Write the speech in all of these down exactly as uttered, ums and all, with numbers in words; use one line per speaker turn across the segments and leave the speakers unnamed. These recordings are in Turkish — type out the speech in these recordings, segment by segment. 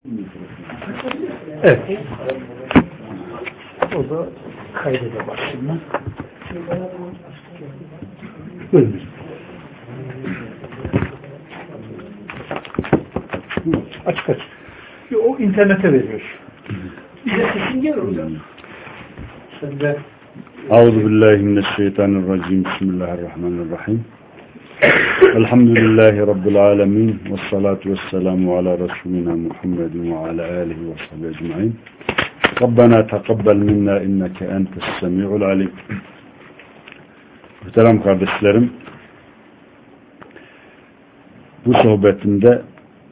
Evet. O da kaydede başlığına. Buyurun. Açık açık. O internete veriyor. Bize sesin gelir hocam. Sen de
Euzubillahimineşşeytanirracim. Bismillahirrahmanirrahim. Elhamdülillahi Rabbil alemin. Vessalatu vesselamu ala Resulina Muhammedin ve ala alihi ve sahbihi ecma'in. Rabbena tekabbel minna inneke entes semi'ul alim. Muhterem kardeşlerim, bu sohbetimde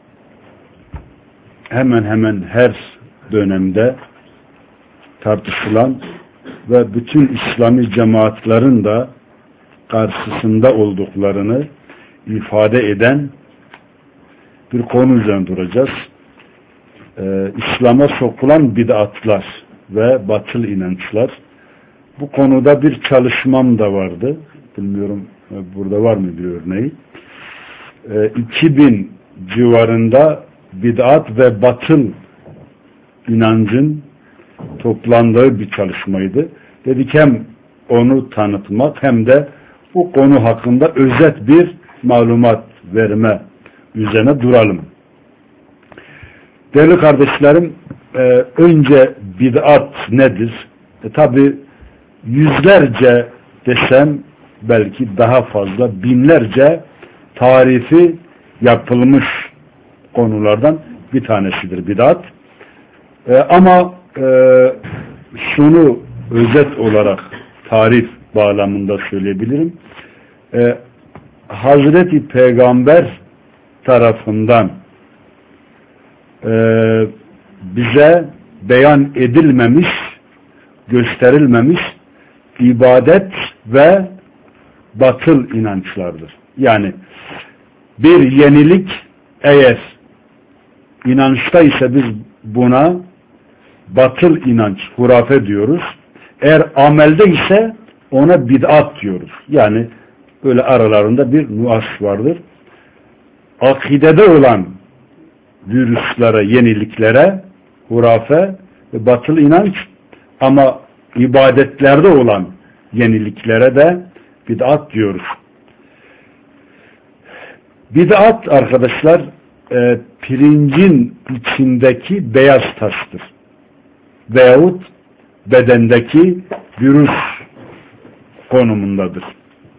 hemen hemen her dönemde tartışılan ve bütün İslami cemaatlerin de karşısında olduklarını ifade eden bir konu üzerine duracağız. Ee, İslam'a sokulan bid'atlar ve batıl inançlar. Bu konuda bir çalışmam da vardı. Bilmiyorum burada var mı bir örneği. Ee, iki bin civarında bid'at ve batıl inancın toplandığı bir çalışmaydı. Dedik hem onu tanıtmak hem de bu konu hakkında özet bir malumat verme üzerine duralım. Değerli kardeşlerim, e, önce bid'at nedir? E, tabi yüzlerce desem belki daha fazla binlerce tarifi yapılmış konulardan bir tanesidir bid'at. E, ama e, şunu özet olarak tarif bağlamında söyleyebilirim. E, Hazreti Peygamber tarafından e, bize beyan edilmemiş, gösterilmemiş ibadet ve batıl inançlardır. Yani bir yenilik eğer inançta ise biz buna batıl inanç, hurafe diyoruz. Eğer amelde ise ona bid'at diyoruz. Yani böyle aralarında bir nuans vardır. Akidede olan virüslere, yeniliklere hurafe ve batıl inanç, ama ibadetlerde olan yeniliklere de bid'at diyoruz. Bid'at arkadaşlar e, pirincin içindeki beyaz taştır. Veyahut bedendeki virüs konumundadır.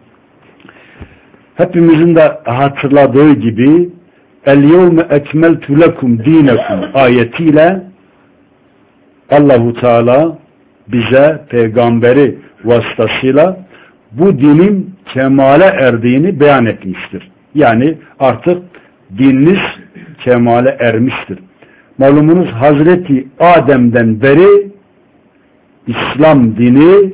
Hepimizin de hatırladığı gibi El-yevme ekmeltu lekum dinekum ayetiyle Allahu Teala bize peygamberi vasıtasıyla bu dinin kemale erdiğini beyan etmiştir. Yani artık dininiz kemale ermiştir. Malumunuz Hazreti Adem'den beri İslam dini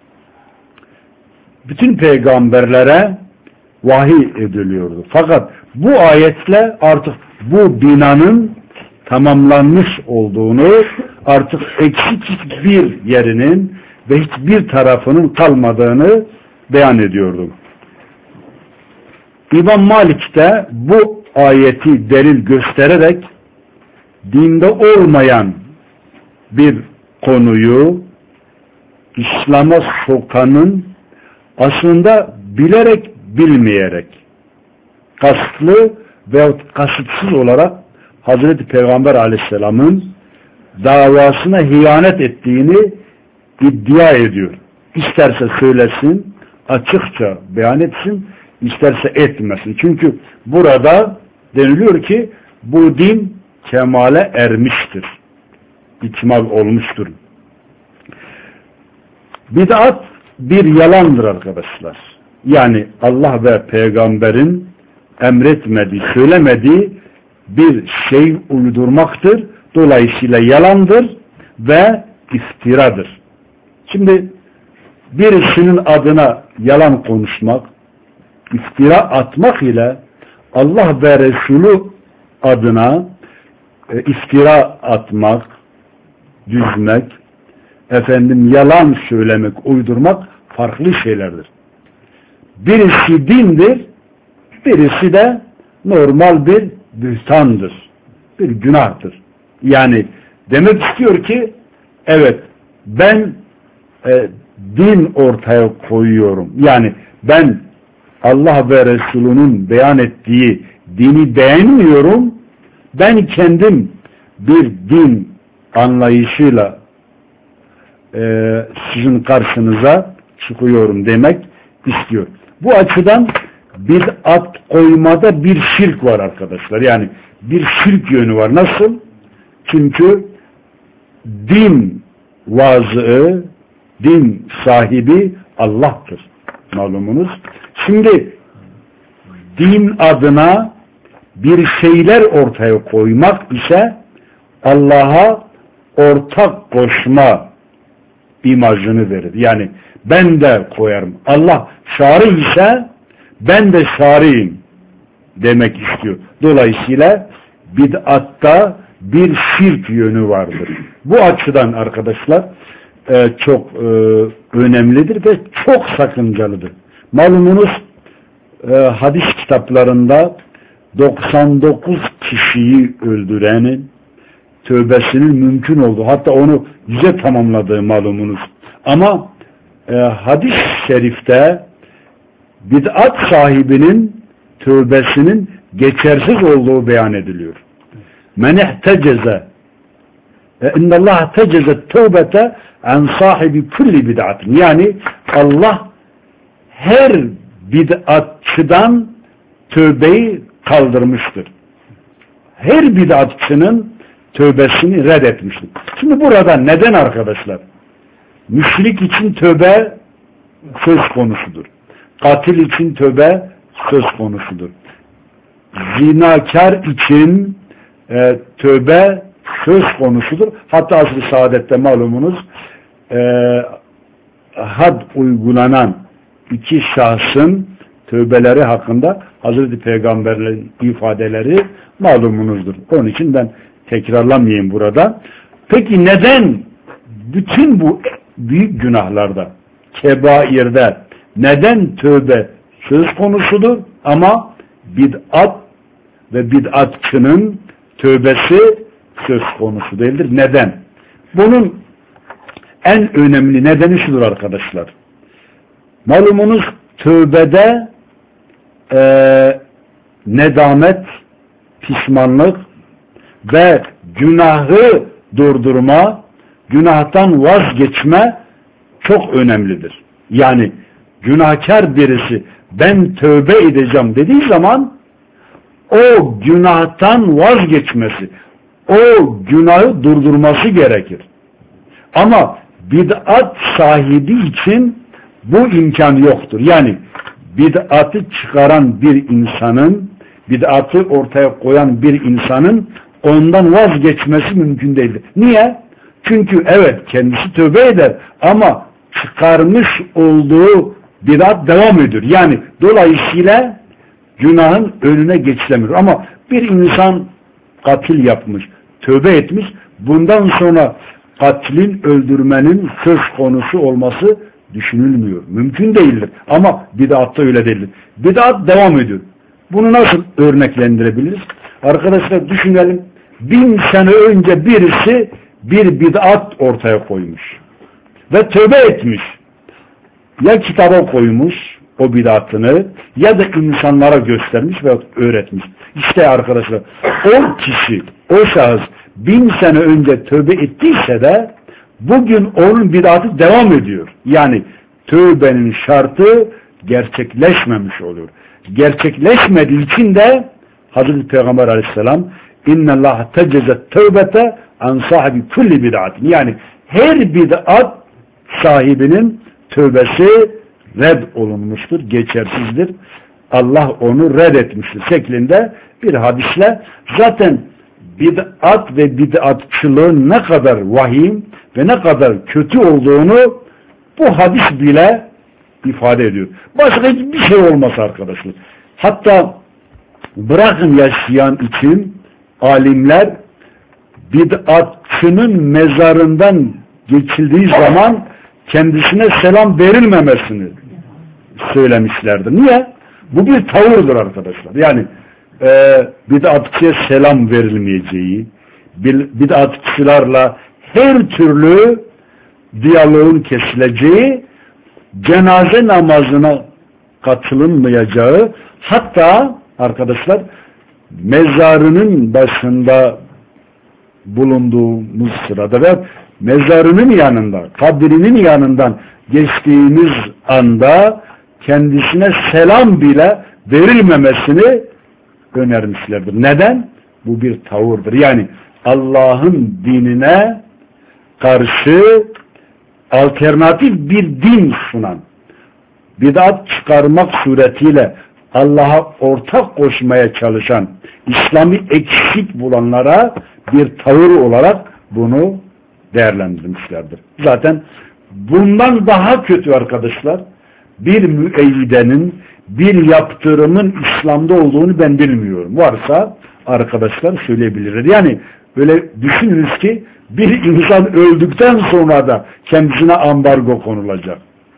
bütün peygamberlere vahiy ediliyordu. Fakat bu ayetle artık bu binanın tamamlanmış olduğunu, artık eksik hiçbir yerinin ve hiçbir tarafının kalmadığını beyan ediyordu. İmam Malik de bu ayeti delil göstererek dinde olmayan bir konuyu İslam'a sokanın aslında bilerek bilmeyerek, kasıtlı veyahut kasıtsız olarak Hazreti Peygamber Aleyhisselam'ın davasına hıyanet ettiğini iddia ediyor. İsterse söylesin, açıkça beyan etsin, isterse etmesin. Çünkü burada deniliyor ki bu din kemale ermiştir. İkmal olmuştur. Bid'at bir yalandır arkadaşlar. Yani Allah ve peygamberin emretmediği, söylemediği bir şey uydurmaktır. Dolayısıyla yalandır ve iftiradır. Şimdi birisinin adına yalan konuşmak, iftira atmak ile Allah ve Resulü adına e, iftira atmak, düzmek, efendim yalan söylemek, uydurmak farklı şeylerdir. Birisi dindir, birisi de normal bir bühtandır, bir günahtır. Yani demek istiyor ki evet ben e, din ortaya koyuyorum. Yani ben Allah ve Resulünün beyan ettiği dini beğenmiyorum. Ben kendim bir din anlayışıyla e, sizin karşınıza çıkıyorum demek istiyor. Bu açıdan bid'at koymada bir şirk var arkadaşlar. Yani bir şirk yönü var. Nasıl? Çünkü din vazığı, din sahibi Allah'tır. Malumunuz. Şimdi din adına bir şeyler ortaya koymak ise Allah'a ortak koşma imajını verir. Yani ben de koyarım. Allah şari ise ben de şariyim demek istiyor. Dolayısıyla bid'atta bir şirk yönü vardır. Bu açıdan arkadaşlar e, çok e, önemlidir ve çok sakıncalıdır. Malumunuz e, hadis kitaplarında doksan dokuz kişiyi öldürenin tövbesinin mümkün olduğu, hatta onu yüze tamamladığı malumunuz. Ama e, hadis-i şerifte bid'at sahibinin tövbesinin geçersiz olduğu beyan ediliyor. Men ihteceze innallâhe teceze tövbete en sahibi kulli bid'atin. Yani Allah her bid'atçıdan tövbeyi kaldırmıştır. Her bid'atçının tövbesini reddetmiştir. Şimdi burada neden arkadaşlar? Müşrik için tövbe söz konusudur. Katil için tövbe söz konusudur. Zinakar için e, tövbe söz konusudur. Hatta asr-ı saadette malumunuz e, had uygulanan iki şahsın tövbeleri hakkında Hazreti Peygamber'in ifadeleri malumunuzdur. Onun için ben tekrarlamayayım burada. Peki neden bütün bu büyük günahlarda, kebairde neden tövbe söz konusudur ama bid'at ve bid'atçının tövbesi söz konusu değildir? Neden? Bunun en önemli nedeni şudur arkadaşlar. Malumunuz tövbede e, nedamet, pişmanlık ve günahı durdurma, günahtan vazgeçme çok önemlidir. Yani günahkar birisi ben tövbe edeceğim dediği zaman o günahtan vazgeçmesi, o günahı durdurması gerekir. Ama bid'at sahibi için bu imkan yoktur. Yani bid'atı çıkaran bir insanın, bid'atı ortaya koyan bir insanın ondan vazgeçmesi mümkün değildir. Niye? Çünkü evet kendisi tövbe eder ama çıkarmış olduğu bid'at devam ediyor. Yani dolayısıyla günahın önüne geçilemiyor. Ama bir insan katil yapmış, tövbe etmiş, bundan sonra katilin öldürmenin söz konusu olması düşünülmüyor. Mümkün değildir. Ama bid'atta öyle değildir. Bid'at devam ediyor. Bunu nasıl örneklendirebiliriz? Arkadaşlar düşünelim. Bin sene önce birisi bir bid'at ortaya koymuş. Ve tövbe etmiş. Ya kitaba koymuş o bid'atını ya da insanlara göstermiş ve öğretmiş. İşte arkadaşlar o kişi, o şahıs bin sene önce tövbe ettiyse de bugün onun bid'atı devam ediyor. Yani tövbenin şartı gerçekleşmemiş oluyor. Gerçekleşmediği için de Hazreti Peygamber Aleyhisselam innallâhe tecezet tövbete an sahibi kulli bid'atin. Yani her bid'at sahibinin tövbesi red olunmuştur, geçersizdir. Allah onu reddetmiştir şeklinde bir hadisle zaten bid'at ve bid'atçılığın ne kadar vahim ve ne kadar kötü olduğunu bu hadis bile ifade ediyor. Başka hiçbir şey olmaz arkadaşlar. Hatta bırakın yaşayan için alimler bid'atçının mezarından geçildiği zaman kendisine selam verilmemesini söylemişlerdir. Niye? Bu bir tavırdır arkadaşlar. Yani e, bid'atçıya selam verilmeyeceği, bid'atçılarla her türlü diyaloğun kesileceği, cenaze namazına katılınmayacağı, hatta arkadaşlar mezarının başında bulunduğumuz sırada ve mezarının yanında, kabrinin yanından geçtiğimiz anda kendisine selam bile verilmemesini önermişlerdir. Neden? Bu bir tavırdır. Yani Allah'ın dinine karşı alternatif bir din sunan, bid'at çıkarmak suretiyle Allah'a ortak koşmaya çalışan, İslam'ı eksik bulanlara bir tavır olarak bunu değerlendirmişlerdir. Zaten bundan daha kötü arkadaşlar, bir müeyyidenin, bir yaptırımın İslam'da olduğunu ben bilmiyorum. Varsa arkadaşlar söyleyebilirler. Yani böyle düşününüz ki bir insan öldükten sonra da kendisine ambargo konulacak.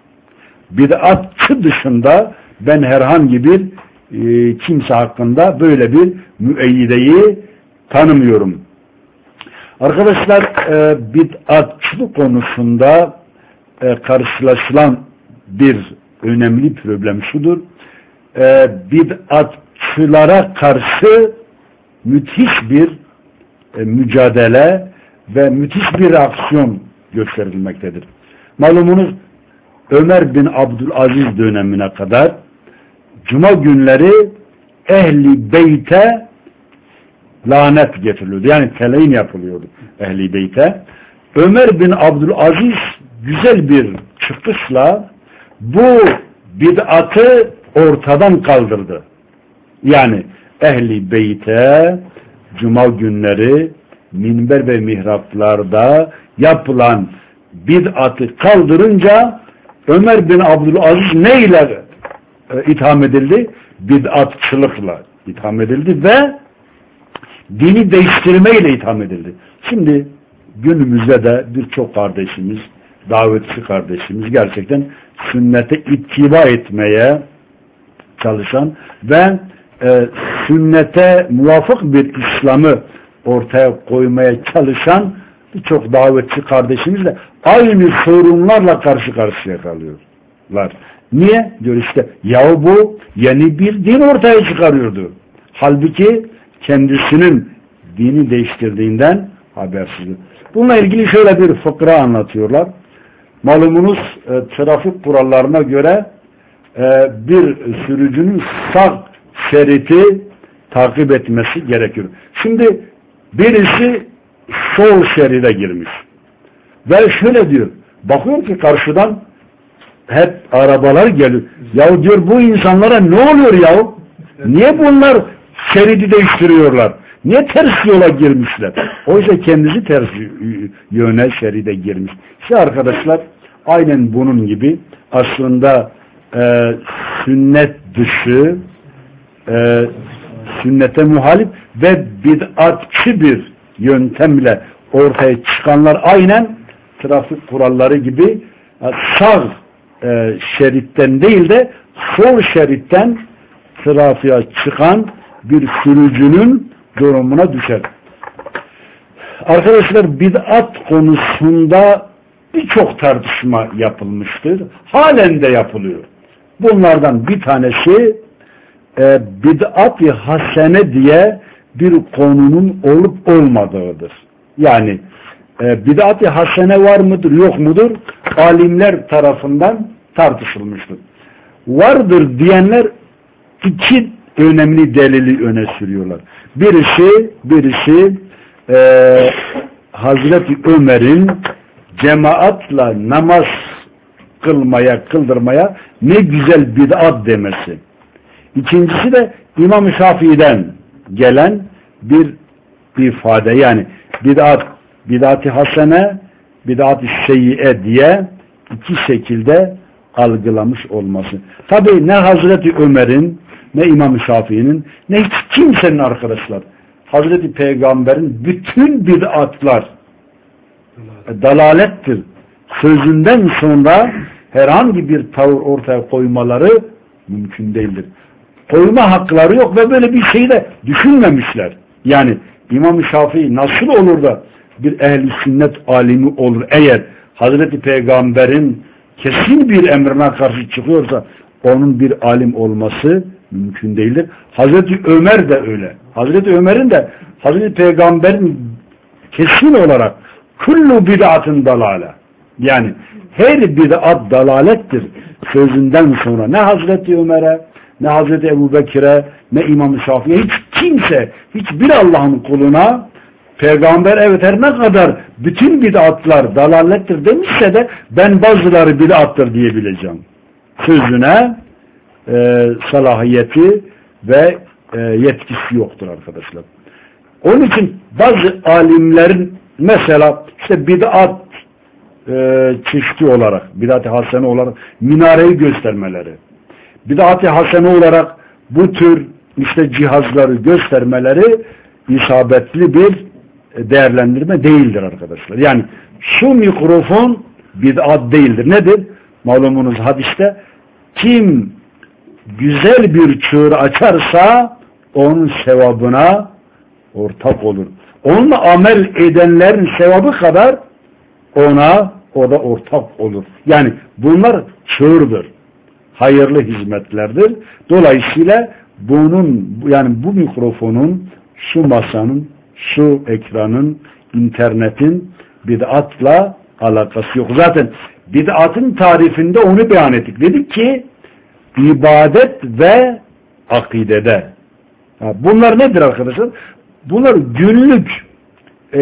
Bid'atçı dışında ben herhangi bir e, kimse hakkında böyle bir müeyyideyi tanımıyorum. Arkadaşlar e, bid'atçılık konusunda e, karşılaşılan bir önemli problem şudur. E, bid'atçılara karşı müthiş bir e, mücadele ve müthiş bir aksiyon gösterilmektedir. Malumunuz Ömer bin Abdülaziz dönemine kadar Cuma günleri Ehli Beyt'e lanet getiriliyordu. Yani teleyin yapılıyordu Ehli Beyt'e. Ömer bin Abdülaziz güzel bir çıkışla bu bid'atı ortadan kaldırdı. Yani Ehli Beyt'e Cuma günleri minber ve mihraplarda yapılan bid'atı kaldırınca Ömer bin Abdülaziz neyle e, itham edildi? Bid'atçılıkla itham edildi ve dini değiştirmeyle itham edildi. Şimdi günümüzde de birçok kardeşimiz, davetçi kardeşimiz gerçekten sünnete ittiba etmeye çalışan ve e, sünnete muvafık bir İslam'ı ortaya koymaya çalışan birçok davetçi kardeşimiz de aynı sorunlarla karşı karşıya kalıyorlar. Niye? Diyor işte yahu bu yeni bir din ortaya çıkarıyordu. Halbuki kendisinin dini değiştirdiğinden habersizdir. Bununla ilgili şöyle bir fıkra anlatıyorlar. Malumunuz e, trafik kurallarına göre e, bir sürücünün sağ şeridi takip etmesi gerekiyor. Şimdi birisi sol şeride girmiş. Ve şöyle diyor, bakıyor ki karşıdan hep arabalar geliyor. Ya diyor bu insanlara ne oluyor ya? Niye bunlar şeridi değiştiriyorlar? Niye ters yola girmişler? Oysa kendisi ters yöne şeride girmiş. İşte arkadaşlar aynen bunun gibi aslında e, sünnet dışı e, sünnete muhalif ve bid'atçı bir yöntemle ortaya çıkanlar aynen trafik kuralları gibi sağ e, şeritten değil de sol şeritten trafiğe çıkan bir sürücünün durumuna düşer. Arkadaşlar bid'at konusunda birçok tartışma yapılmıştır. Halen de yapılıyor. Bunlardan bir tanesi e, bid'at-ı hasene diye bir konunun olup olmadığıdır. Yani e, bid'at-ı hasene var mıdır yok mudur? Alimler tarafından tartışılmıştır. Vardır diyenler iki önemli delili öne sürüyorlar. Birisi birisi e, Hazreti Ömer'in cemaatla namaz kılmaya, kıldırmaya ne güzel bid'at demesi. İkincisi de İmam-ı Şafii'den gelen bir ifade. Yani bid'at, bid'at-ı hasene, bid'at-ı seyyiye diye iki şekilde algılamış olması. Tabi ne Hazreti Ömer'in, ne İmam-ı Şafii'nin, ne hiç kimsenin arkadaşlar, Hazreti Peygamber'in bütün bid'atlar dalalettir sözünden sonra herhangi bir tavır ortaya koymaları mümkün değildir. Koyma hakları yok ve böyle bir şeyi de düşünmemişler. Yani İmam Şafii nasıl olur da bir ehl-i sünnet alimi olur eğer Hazreti Peygamber'in kesin bir emrine karşı çıkıyorsa onun bir alim olması mümkün değildir. Hazreti Ömer de öyle. Hazreti Ömer'in de Hazreti Peygamber'in kesin olarak kullu bid'atın dalale, yani her bid'at dalalettir sözünden sonra ne Hazreti Ömer'e, ne Hazreti Ebu Bekir'e, ne İmam Şafii'ye, hiç kimse, hiçbir Allah'ın kuluna Peygamber evet her ne kadar bütün bid'atlar dalalettir demişse de ben bazıları bid'attır diyebileceğim. Sözüne e, salahiyeti ve e, yetkisi yoktur arkadaşlar. Onun için bazı alimlerin mesela işte bid'at e, çeşidi olarak, bid'at-ı hasene olarak minareyi göstermeleri, bid'at-ı hasene olarak bu tür işte cihazları göstermeleri isabetli bir değerlendirme değildir arkadaşlar. Yani şu mikrofon bid'at değildir. Nedir? Malumunuz hadiste kim güzel bir çığır açarsa onun sevabına ortak olur. Onunla amel edenlerin sevabı kadar ona o da ortak olur. Yani bunlar çığırdır. Hayırlı hizmetlerdir. Dolayısıyla bunun yani bu mikrofonun, şu masanın, şu ekranın, internetin bid'atla alakası yok. Zaten bid'atın tarifinde onu beyan ettik. Dedik ki ibadet ve akidede. Bunlar nedir arkadaşlar? Bunlar günlük e,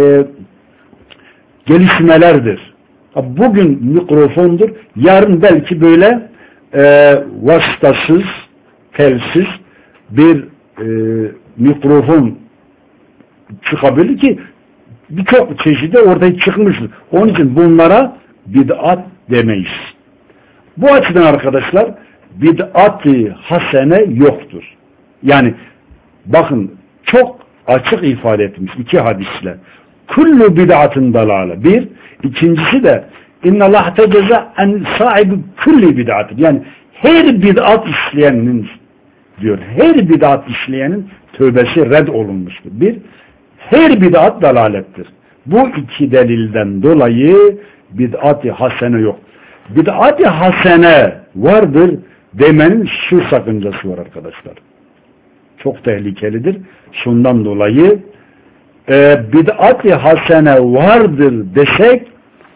gelişmelerdir. Bugün mikrofondur. Yarın belki böyle e, vasıtasız, telsiz bir e, mikrofon çıkabilir ki birçok çeşidi ortaya çıkmıştır. Onun için bunlara bid'at demeyiz. Bu açıdan arkadaşlar bid'at-ı hasene yoktur. Yani bakın çok açık ifade etmiş iki hadisle. Kullu bid'atın dalale. Bir. İkincisi de innallah teceza en sahibi kulli bid'atın. Yani her bid'at işleyenin diyor. Her bid'at işleyenin tövbesi red olunmuştur. Bir. Her bid'at dalalettir. Bu iki delilden dolayı bid'at-ı hasene yok. Bid'at-ı hasene vardır demenin şu sakıncası var arkadaşlar. Çok tehlikelidir. Şundan dolayı e, bid'at-ı hasene vardır desek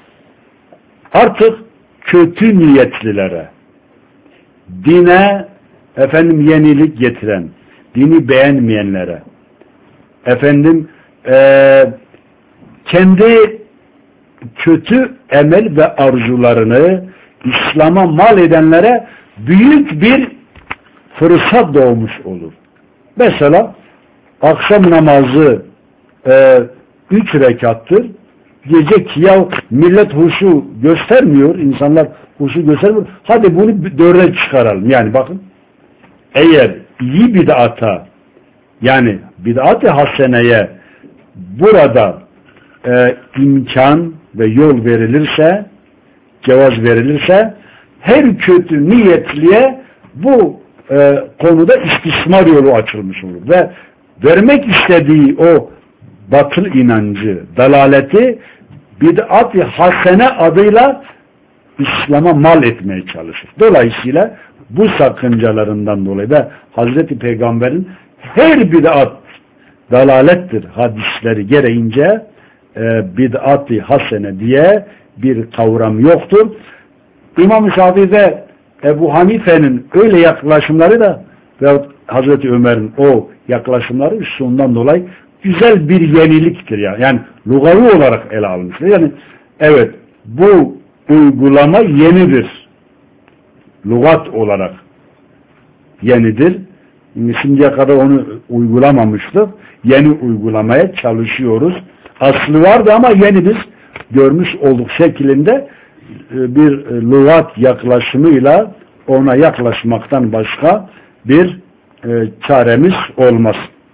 artık kötü niyetlilere, dine efendim yenilik getiren, dini beğenmeyenlere, efendim e, kendi kötü emel ve arzularını İslam'a mal edenlere büyük bir fırsat doğmuş olur. Mesela akşam namazı e, üç rekattır. Diyecek ki ya millet huşu göstermiyor, insanlar huşu göstermiyor. Hadi bunu dörde çıkaralım. Yani bakın eğer iyi bid'ata yani bid'at-ı haseneye burada e, imkan ve yol verilirse, cevaz verilirse her kötü niyetliye bu e, konuda istismar yolu açılmış olur ve vermek istediği o batıl inancı, dalaleti bid'at-ı hasene adıyla İslam'a mal etmeye çalışır. Dolayısıyla bu sakıncalarından dolayı da Hazreti Peygamber'in her bid'at dalalettir hadisleri gereğince e, bid'at-ı hasene diye bir kavram yoktur. İmam-ı Şafii ve Ebu Hanife'nin öyle yaklaşımları da ve Hazreti Ömer'in o yaklaşımları şundan dolayı güzel bir yeniliktir yani. Yani lugavi olarak ele almıştır. Yani evet bu uygulama yenidir. Lugat olarak yenidir. Şimdiye kadar onu uygulamamıştık. Yeni uygulamaya çalışıyoruz. Aslı vardı ama yeni biz görmüş olduk şeklinde bir lugat yaklaşımıyla ona yaklaşmaktan başka bir çaremiz olmaz.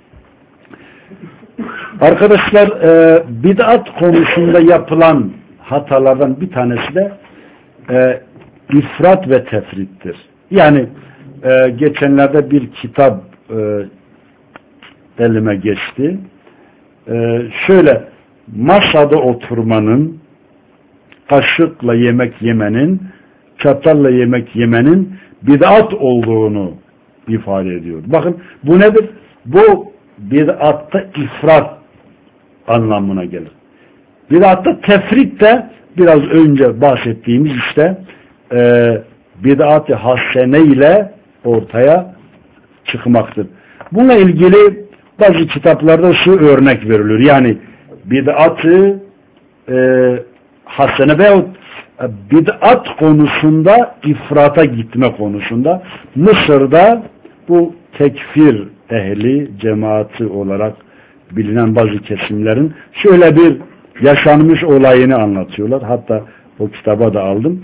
Arkadaşlar e, bid'at konusunda yapılan hatalardan bir tanesi de e, ifrat ve tefrittir. Yani e, geçenlerde bir kitap e, elime geçti. e, şöyle masada oturmanın, kaşıkla yemek yemenin, çatalla yemek yemenin bid'at olduğunu ifade ediyor. Bakın bu nedir? Bu bid'atta ifrat anlamına gelir. Bid'atta tefrit de biraz önce bahsettiğimiz işte e, bid'at-ı hasene ile ortaya çıkmaktır. Bununla ilgili bazı kitaplarda şu örnek veriliyor. Yani bid'at-ı e, hasene veyahut bid'at konusunda ifrata gitme konusunda Mısır'da bu tekfir ehli cemaati olarak bilinen bazı kesimlerin şöyle bir yaşanmış olayını anlatıyorlar. Hatta o kitaba da aldım.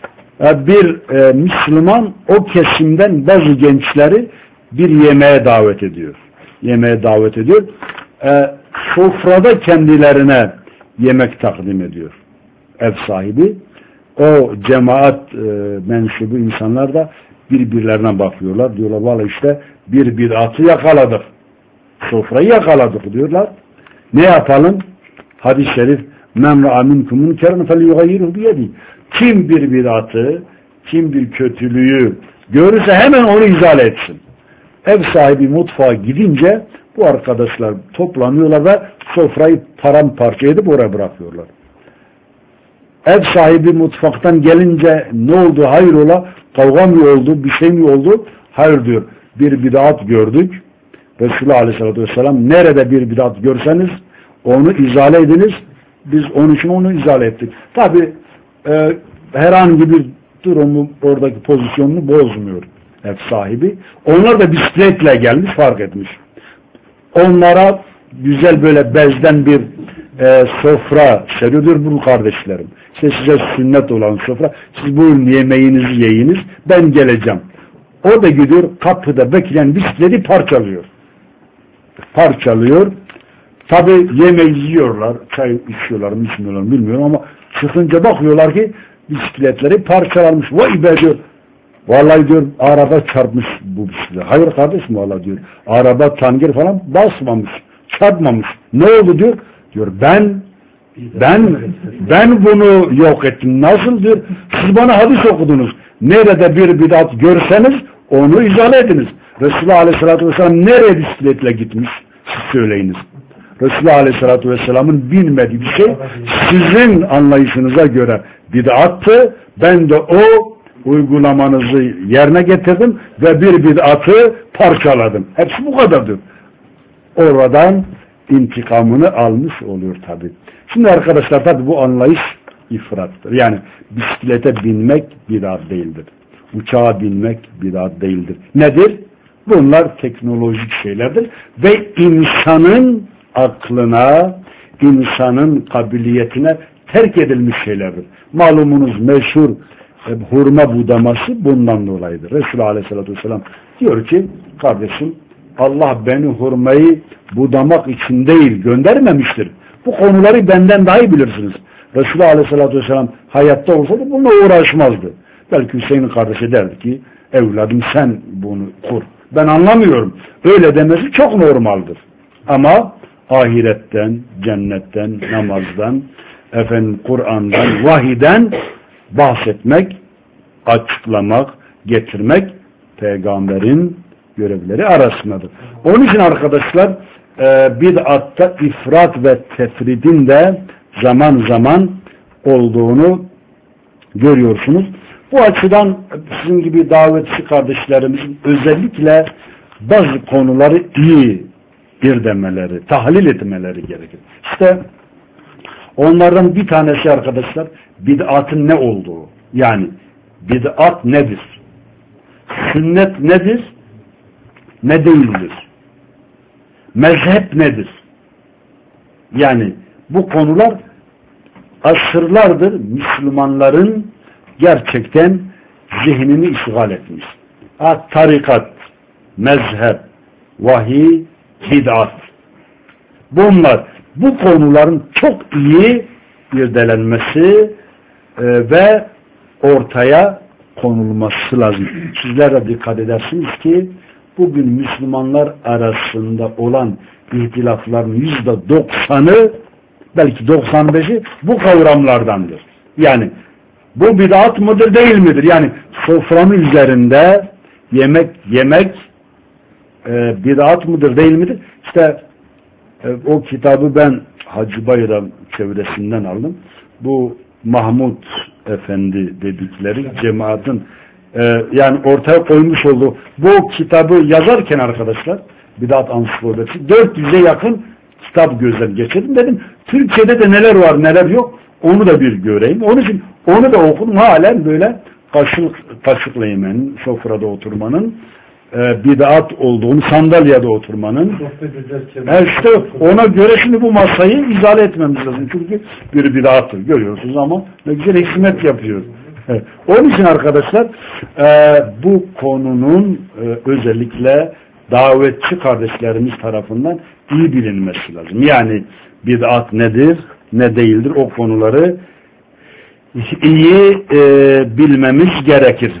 Bir e, Müslüman o kesimden bazı gençleri bir yemeğe davet ediyor. Yemeğe davet ediyor. E, sofrada kendilerine yemek takdim ediyor ev sahibi. O cemaat e, mensubu insanlar da birbirlerine bakıyorlar. Diyorlar valla işte bir bid'atı yakaladık. Sofrayı yakaladık diyorlar. Ne yapalım? Hadis-i şerif men ra'a minkum munkeran felyughayyirhu biyedihi. Kim bir bid'atı, kim bir kötülüğü görürse hemen onu izale etsin. Ev sahibi mutfağa gidince bu arkadaşlar toplanıyorlar ve sofrayı paramparça edip oraya bırakıyorlar. Ev sahibi mutfaktan gelince ne oldu? Hayrola? Kavga mı oldu? Bir şey mi oldu? Hayır diyor. Bir bid'at gördük. Resulullah Aleyhisselatü Vesselam nerede bir bid'at görseniz onu izale ediniz. Biz onun için onu izale ettik. Tabi e, herhangi bir durumu oradaki pozisyonunu bozmuyor ev sahibi. Onlar da bisikletle gelmiş, fark etmiş. Onlara güzel böyle bezden bir e, sofra seriyordur bu kardeşlerim. İşte size sünnet olan sofra. Siz buyurun yemeğinizi yiyiniz. Ben geleceğim. O da gidiyor kapıda bekleyen bisikleti parçalıyor. Parçalıyor. Tabi yemeği yiyorlar. Çay içiyorlar mı içmiyorlar mı bilmiyorum ama çıkınca bakıyorlar ki bisikletleri parçalanmış. Vay be diyor. Vallahi diyor araba çarpmış bu bisiklet. Hayır kardeşim vallahi diyor. Araba tangir falan basmamış. Çarpmamış. Ne oldu diyor. Diyor ben ben ben bunu yok ettim. Nasıl diyor. Siz bana hadis okudunuz. Nerede bir bid'at görseniz onu izale ediniz. Resulullah Aleyhisselatü Vesselam nereye bisikletle gitmiş? Siz söyleyiniz. Resulullah Aleyhisselatü Vesselam'ın bilmediği bir şey sizin anlayışınıza göre bid'attı. Ben de o uygulamanızı yerine getirdim ve bir bid'atı parçaladım. Hepsi bu kadardır. Oradan intikamını almış oluyor tabi. Şimdi arkadaşlar tabi bu anlayış ifrattır. Yani bisiklete binmek bid'at değildir. Uçağa binmek bid'at değildir. Nedir? Bunlar teknolojik şeylerdir ve insanın aklına, insanın kabiliyetine terk edilmiş şeylerdir. Malumunuz meşhur e, hurma budaması bundan dolayıdır. Resulullah Aleyhisselatü Vesselam diyor ki kardeşim Allah beni hurmayı budamak için değil göndermemiştir. Bu konuları benden daha iyi bilirsiniz. Resulullah Aleyhisselatü Vesselam hayatta olsaydı bununla uğraşmazdı. Belki Hüseyin'in kardeşi derdi ki evladım sen bunu kur. Ben anlamıyorum. Öyle demesi çok normaldir. Ama ahiretten, cennetten, namazdan, efendim Kur'an'dan, vahiden bahsetmek, açıklamak, getirmek peygamberin görevleri arasındadır. Onun için arkadaşlar e, bid'atta ifrat ve tefridin de zaman zaman olduğunu görüyorsunuz. Bu açıdan sizin gibi davetçi kardeşlerimizin özellikle bazı konuları iyi irdemeleri, tahlil etmeleri gerekir. İşte onlardan bir tanesi arkadaşlar bid'atın ne olduğu. Yani bid'at nedir? Sünnet nedir? Ne değildir? Mezhep nedir? Yani bu konular asırlardır Müslümanların gerçekten zihnini işgal etmiş. Ha, tarikat, mezhep, vahiy, bid'at. Bunlar, bu konuların çok iyi irdelenmesi e, ve ortaya konulması lazım. Sizler de dikkat edersiniz ki bugün Müslümanlar arasında olan ihtilafların yüzde doksanı, belki doksan beşi bu kavramlardandır. Yani bu bid'at mıdır değil midir? Yani sofranın üzerinde yemek yemek e, bid'at mıdır değil midir? İşte e, o kitabı ben Hacı Bayram çevresinden aldım. Bu Mahmud Efendi dedikleri cemaatin e, yani ortaya koymuş olduğu bu kitabı yazarken arkadaşlar, Bid'at Ansiklopedisi, dört yüze yakın kitap gözden geçirdim. Dedim Türkçe'de de neler var neler yok onu da bir göreyim. Onun için onu da okudum. Halen böyle kaşık, kaşıkla yemenin, sofrada oturmanın e, bid'at olduğunu, sandalyede oturmanın e işte ona göre şimdi bu masayı izale etmemiz lazım. Çünkü bir bid'attır. Görüyorsunuz ama ne güzel hikmet yapıyor. Evet. Onun için arkadaşlar e, bu konunun e, özellikle davetçi kardeşlerimiz tarafından iyi bilinmesi lazım. Yani bid'at nedir, ne değildir, o konuları iyi e, bilmemiz gerekir.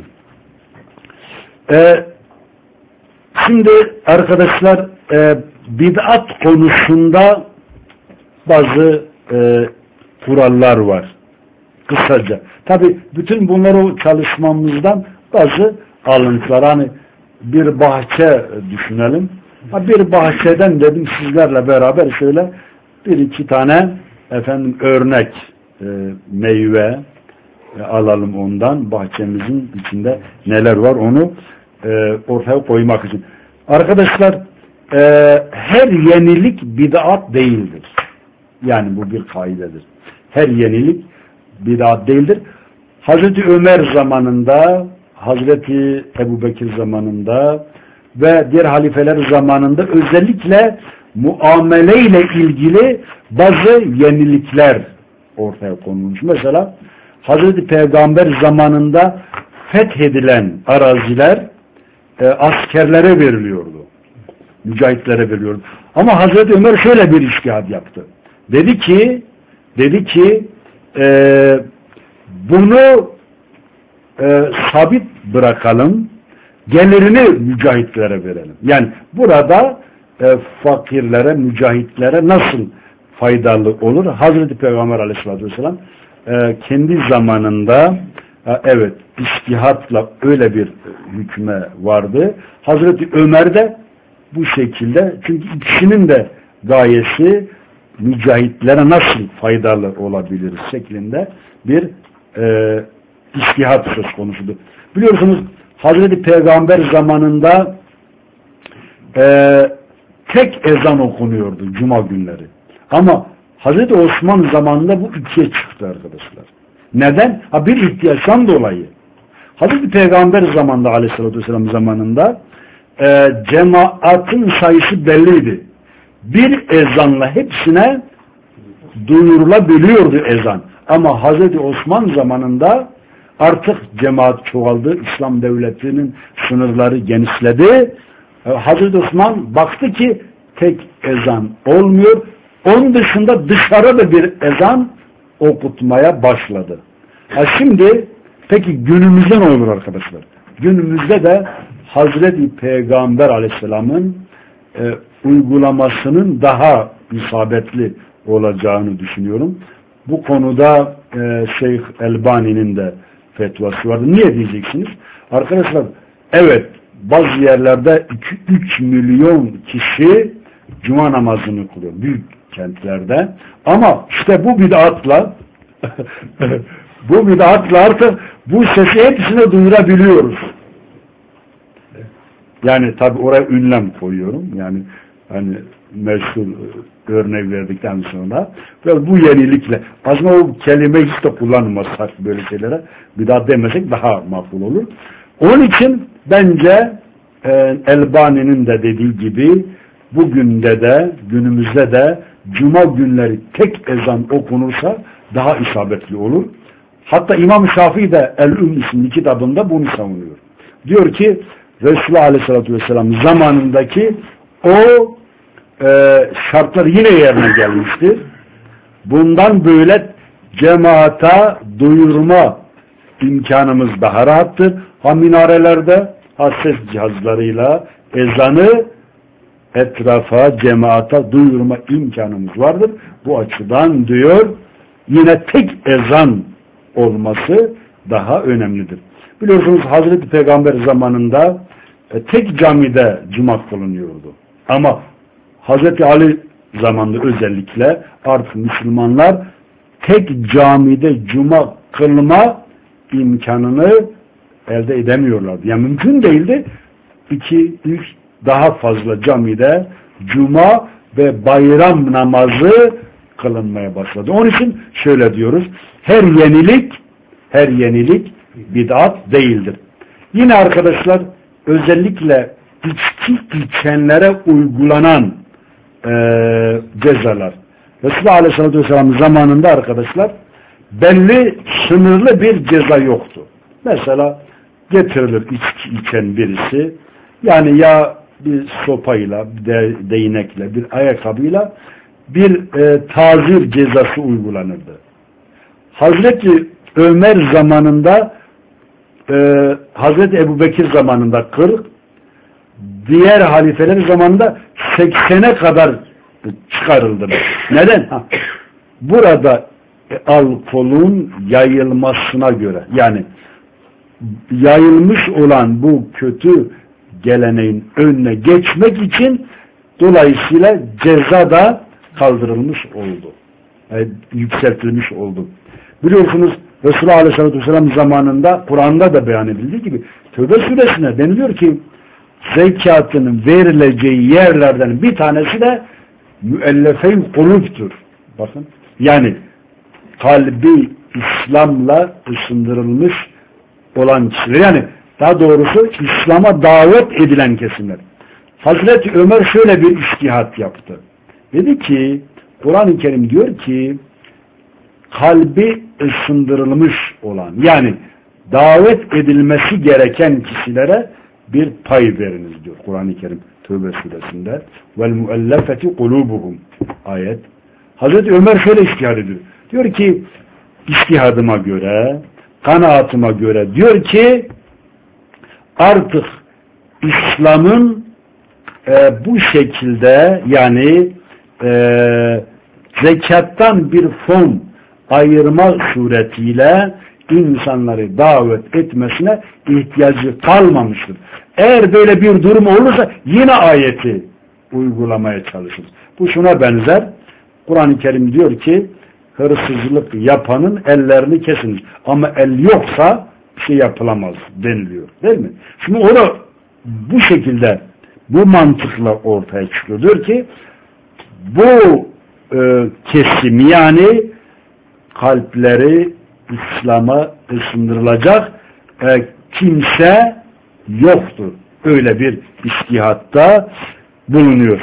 E, şimdi arkadaşlar e, bid'at konusunda bazı e, kurallar var. Kısaca. Tabi bütün bunları çalışmamızdan bazı alıntılar. Hani bir bahçe düşünelim. Bir bahçeden dedim sizlerle beraber şöyle bir iki tane efendim örnek e, meyve e, alalım ondan. Bahçemizin içinde neler var onu e, ortaya koymak için. Arkadaşlar e, her yenilik bid'at değildir. Yani bu bir kaidedir. Her yenilik bid'at değildir. Hazreti Ömer zamanında, Hazreti Ebubekir zamanında ve diğer halifeler zamanında özellikle muameleyle ilgili bazı yenilikler ortaya konulmuş. Mesela Hazreti Peygamber zamanında fethedilen araziler e, askerlere veriliyordu. Mücahitlere veriliyordu. Ama Hazreti Ömer şöyle bir iştihad yaptı. Dedi ki dedi ki e, bunu e, sabit bırakalım, gelirini mücahitlere verelim. Yani burada e, fakirlere, mücahitlere nasıl faydalı olur? Hazreti Peygamber Aleyhisselatü Vesselam e, kendi zamanında e, evet içtihatla öyle bir hükme vardı. Hazreti Ömer de bu şekilde, çünkü ikisinin de gayesi mücahitlere nasıl faydalı olabilir şeklinde bir e, içtihat söz konusudur. Biliyorsunuz Hazreti Peygamber zamanında e, tek ezan okunuyordu Cuma günleri. Ama Hazreti Osman zamanında bu ikiye çıktı arkadaşlar. Neden? Ha, bir ihtiyaçtan dolayı. Hazreti Peygamber zamanında Aleyhisselatü Vesselam zamanında e, cemaatin sayısı belliydi. Bir ezanla hepsine duyurulabiliyordu ezan. Ama Hazreti Osman zamanında artık cemaat çoğaldı. İslam devletinin sınırları genişledi. Hazreti Osman baktı ki tek ezan olmuyor. Onun dışında dışarıda bir ezan okutmaya başladı. Ha şimdi peki günümüzde ne olur arkadaşlar? Günümüzde de Hazreti Peygamber Aleyhisselam'ın e, uygulamasının daha isabetli olacağını düşünüyorum. Bu konuda e, Şeyh Elbani'nin de fetvası vardı. Niye diyeceksiniz? Arkadaşlar evet bazı yerlerde iki üç milyon kişi cuma namazını kılıyor. Büyük kentlerde. Ama işte bu bid'atla bu bid'atla artık bu sesi hepsine duyurabiliyoruz. Yani tabi oraya ünlem koyuyorum. Yani hani meşhur örnek verdikten sonra ve bu yenilikle aslında o kelime hiç de kullanmasak böyle şeylere bir daha demesek daha makbul olur. Onun için bence e, Elbani'nin de dediği gibi bugün de de günümüzde de cuma günleri tek ezan okunursa daha isabetli olur. Hatta İmam Şafii de El-Ümm isimli kitabında bunu savunuyor. Diyor ki Resulullah Aleyhisselatü Vesselam zamanındaki o e, şartlar yine yerine gelmiştir. Bundan böyle cemaata duyurma imkanımız daha rahattır. Ha minarelerde, ha ses cihazlarıyla ezanı etrafa, cemaata duyurma imkanımız vardır. Bu açıdan diyor yine tek ezan olması daha önemlidir. Biliyorsunuz Hazreti Peygamber zamanında e, tek camide cuma kılınıyordu. Ama Hazreti Ali zamanında özellikle artık Müslümanlar tek camide cuma kılma imkanını elde edemiyorlardı. Yani mümkün değildi. İki, üç daha fazla camide cuma ve bayram namazı kılınmaya başladı. Onun için şöyle diyoruz. Her yenilik her yenilik bid'at değildir. Yine arkadaşlar özellikle içki içenlere uygulanan e, cezalar. Resulullah Aleyhisselatü Vesselam zamanında arkadaşlar belli sınırlı bir ceza yoktu. Mesela getirilir içki içen birisi yani ya bir sopayla, de, değnekle, bir ayakkabıyla bir e, tazir cezası uygulanırdı. Hazreti Ömer zamanında e, Hazreti Ebubekir zamanında kırk, diğer halifeler zamanında seksene kadar çıkarıldı. Neden? Ha, burada e, alkolün yayılmasına göre yani yayılmış olan bu kötü geleneğin önüne geçmek için dolayısıyla ceza da kaldırılmış oldu. Yani yükseltilmiş oldu. Biliyorsunuz Resulullah Aleyhisselatü Vesselam zamanında Kur'an'da da beyan edildiği gibi Tövbe suresine deniliyor ki zekatının verileceği yerlerden bir tanesi de müellefe-i kulüptür. Bakın yani kalbi İslam'la ısındırılmış olan kişiler yani daha doğrusu İslam'a davet edilen kesimler. Hazreti Ömer şöyle bir içtihat yaptı. Dedi ki Kur'an-ı Kerim diyor ki kalbi ısındırılmış olan yani davet edilmesi gereken kişilere bir pay veriniz diyor Kur'an-ı Kerim Tövbe suresinde. Vel muellefeti kulubuhum ayet. Hazreti Ömer şöyle içtihad ediyor. Diyor ki içtihadıma göre, kanaatıma göre diyor ki artık İslam'ın e, bu şekilde yani e, zekattan bir fon ayırma suretiyle insanları davet etmesine ihtiyacı kalmamıştır. Eğer böyle bir durum olursa yine ayeti uygulamaya çalışırız. Bu şuna benzer. Kur'an-ı Kerim diyor ki hırsızlık yapanın ellerini kesiniz. Ama el yoksa bir şey yapılamaz deniliyor. Değil mi? Şimdi onu bu şekilde bu mantıkla ortaya çıkıyor. Diyor ki bu e, kesim yani kalpleri İslam'a ısındırılacak e, kimse yoktur. Öyle bir içtihatta bulunuyor.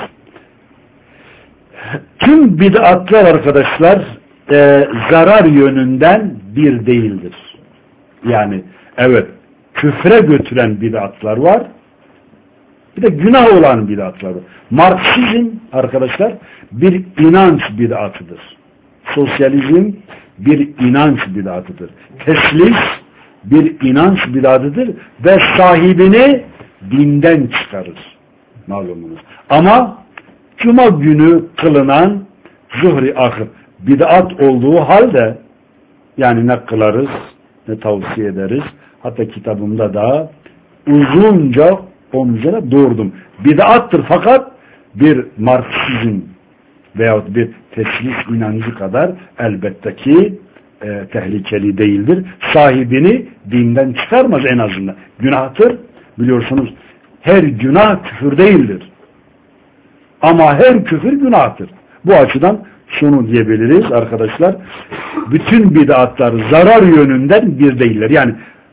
Tüm bid'atlar arkadaşlar e, zarar yönünden bir değildir. Yani evet küfre götüren bid'atlar var. Bir de günah olan bid'atlar var. Marksizm arkadaşlar bir inanç bid'atıdır. Sosyalizm bir inanç bid'atıdır. Teslis bir inanç bid'atıdır ve sahibini dinden çıkarır. Malumunuz. Ama Cuma günü kılınan zuhri ahir bid'at olduğu halde yani ne kılarız ne tavsiye ederiz. Hatta kitabımda da uzunca onun üzerine doğurdum. Bid'attır fakat bir Marksizm veyahut bir teslis inancı kadar elbette ki e, tehlikeli değildir. Sahibini dinden çıkarmaz en azından. Günahtır. Biliyorsunuz her günah küfür değildir. Ama her küfür günahtır. Bu açıdan şunu diyebiliriz arkadaşlar. Bütün bid'atlar zarar yönünden bir değiller. Yani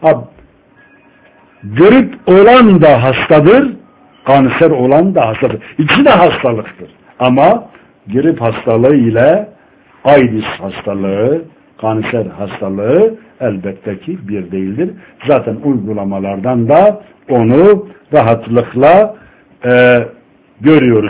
grip olan da hastadır, kanser olan da hastadır. İkisi de hastalıktır. Ama grip hastalığı ile AIDS hastalığı, kanser hastalığı elbette ki bir değildir. Zaten uygulamalardan da onu rahatlıkla e, görüyoruz.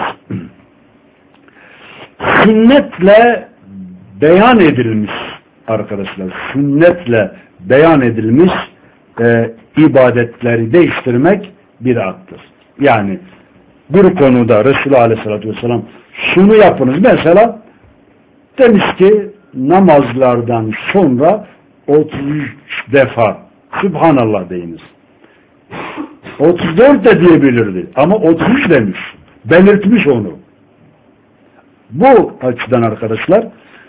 Sünnetle beyan edilmiş arkadaşlar, sünnetle beyan edilmiş e, ibadetleri değiştirmek bid'attır. Yani bir konuda Resulullah Aleyhisselatü Vesselam şunu yapınız. Mesela demiş ki namazlardan sonra otuz üç defa Subhanallah deyiniz. otuz dört de diyebilirdi. Ama otuz üç demiş. Belirtmiş onu. Bu açıdan arkadaşlar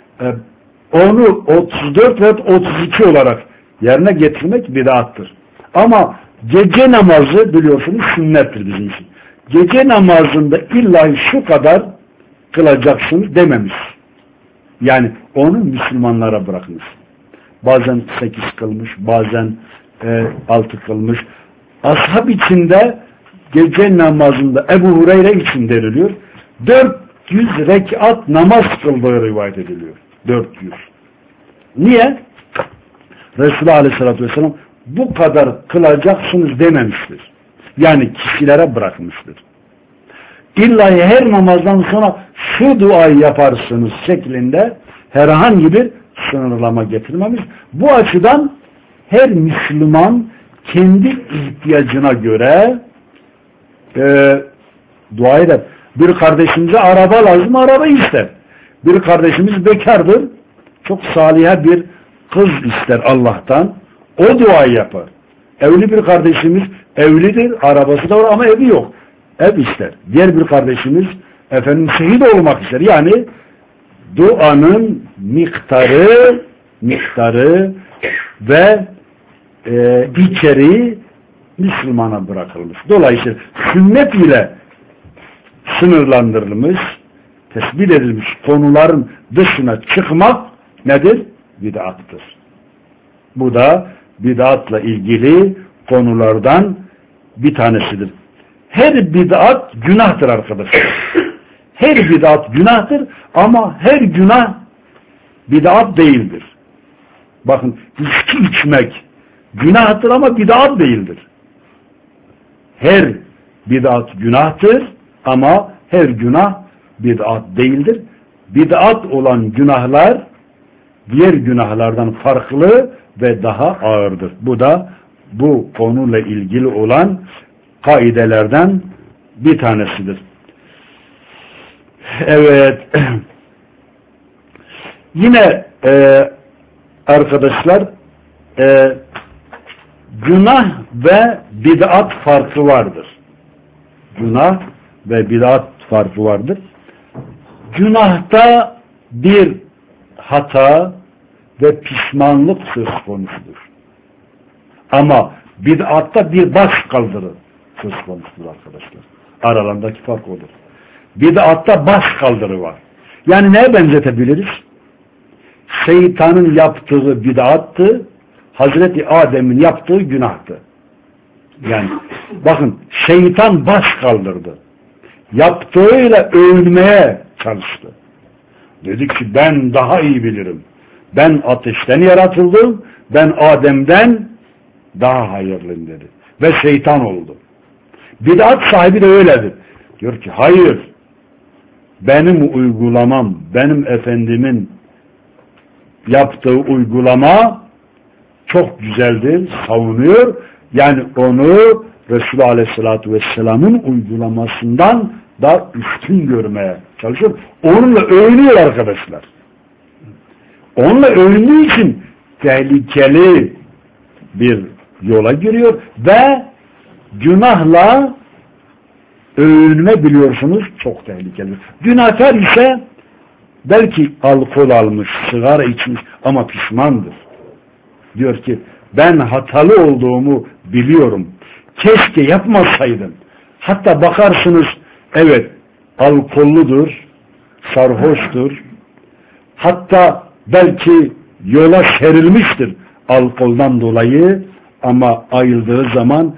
onu otuz dört ve otuz iki olarak yerine getirmek bid'attır. Ama gece namazı biliyorsunuz sünnettir bizim için. Gece namazında illa şu kadar kılacaksınız dememiş. Yani onu Müslümanlara bırakmış. Bazen sekiz kılmış, bazen e, altı kılmış. Ashab içinde gece namazında Ebu Hureyre için deniliyor. dört yüz rekat namaz kıldığı rivayet ediliyor. dört yüz. Niye? Resulullah Aleyhisselatü Vesselam bu kadar kılacaksınız dememiştir. Yani kişilere bırakmıştır. İlla her namazdan sonra şu duayı yaparsınız şeklinde herhangi bir sınırlama getirmemiş. Bu açıdan her Müslüman kendi ihtiyacına göre e, dua eder. Bir kardeşimize araba lazım, araba ister. Bir kardeşimiz bekardır, çok saliha bir kız ister Allah'tan, o duayı yapar. Evli bir kardeşimiz evlidir, arabası da var ama evi yok. Ev ister. Diğer bir kardeşimiz efendim şehit olmak ister. Yani duanın miktarı miktarı ve e, içeriği Müslümana bırakılmış. Dolayısıyla sünnet ile sınırlandırılmış, tespit edilmiş konuların dışına çıkmak nedir? Bid'attır. Bu da bid'atla ilgili konulardan bir tanesidir. Her bid'at günahtır arkadaşlar. Her bid'at günahtır ama her günah bid'at değildir. Bakın içki içmek günahtır ama bid'at değildir. Her bid'at günahtır ama her günah bid'at değildir. Bid'at olan günahlar diğer günahlardan farklı ve daha ağırdır. Bu da bu konuyla ilgili olan kaidelerden bir tanesidir. Evet. Yine e, arkadaşlar e, günah ve bid'at farkı vardır. Günah ve bid'at farkı vardır. Günahta bir hata ve pişmanlık söz konusudur. Ama bid'atta bir baş kaldırı söz konusudur arkadaşlar. Aralarındaki fark odur. Bid'atta baş kaldırı var. Yani neye benzetebiliriz? Şeytanın yaptığı bid'attı, Hazreti Adem'in yaptığı günahtı. Yani bakın şeytan baş kaldırdı. Yaptığıyla övünmeye çalıştı. Dedi ki ben daha iyi bilirim. Ben ateşten yaratıldım. Ben Adem'den daha hayırlıyım dedi. Ve şeytan oldu. Bid'at sahibi de öyledir. Diyor ki hayır. Benim uygulamam, benim Efendimin yaptığı uygulama çok güzeldir, savunuyor. Yani onu Resulullah Aleyhisselatü Vesselam'ın uygulamasından da üstün görmeye çalışıyor. Onunla övünüyor arkadaşlar. Onunla övündüğü için tehlikeli bir yola giriyor ve günahla övünme biliyorsunuz çok tehlikeli. Günahkar ise belki alkol almış, sigara içmiş ama pişmandır. Diyor ki ben hatalı olduğumu biliyorum. Keşke yapmasaydım. Hatta bakarsınız evet alkolludur, sarhoştur. Hatta belki yola serilmiştir alkoldan dolayı ama ayıldığı zaman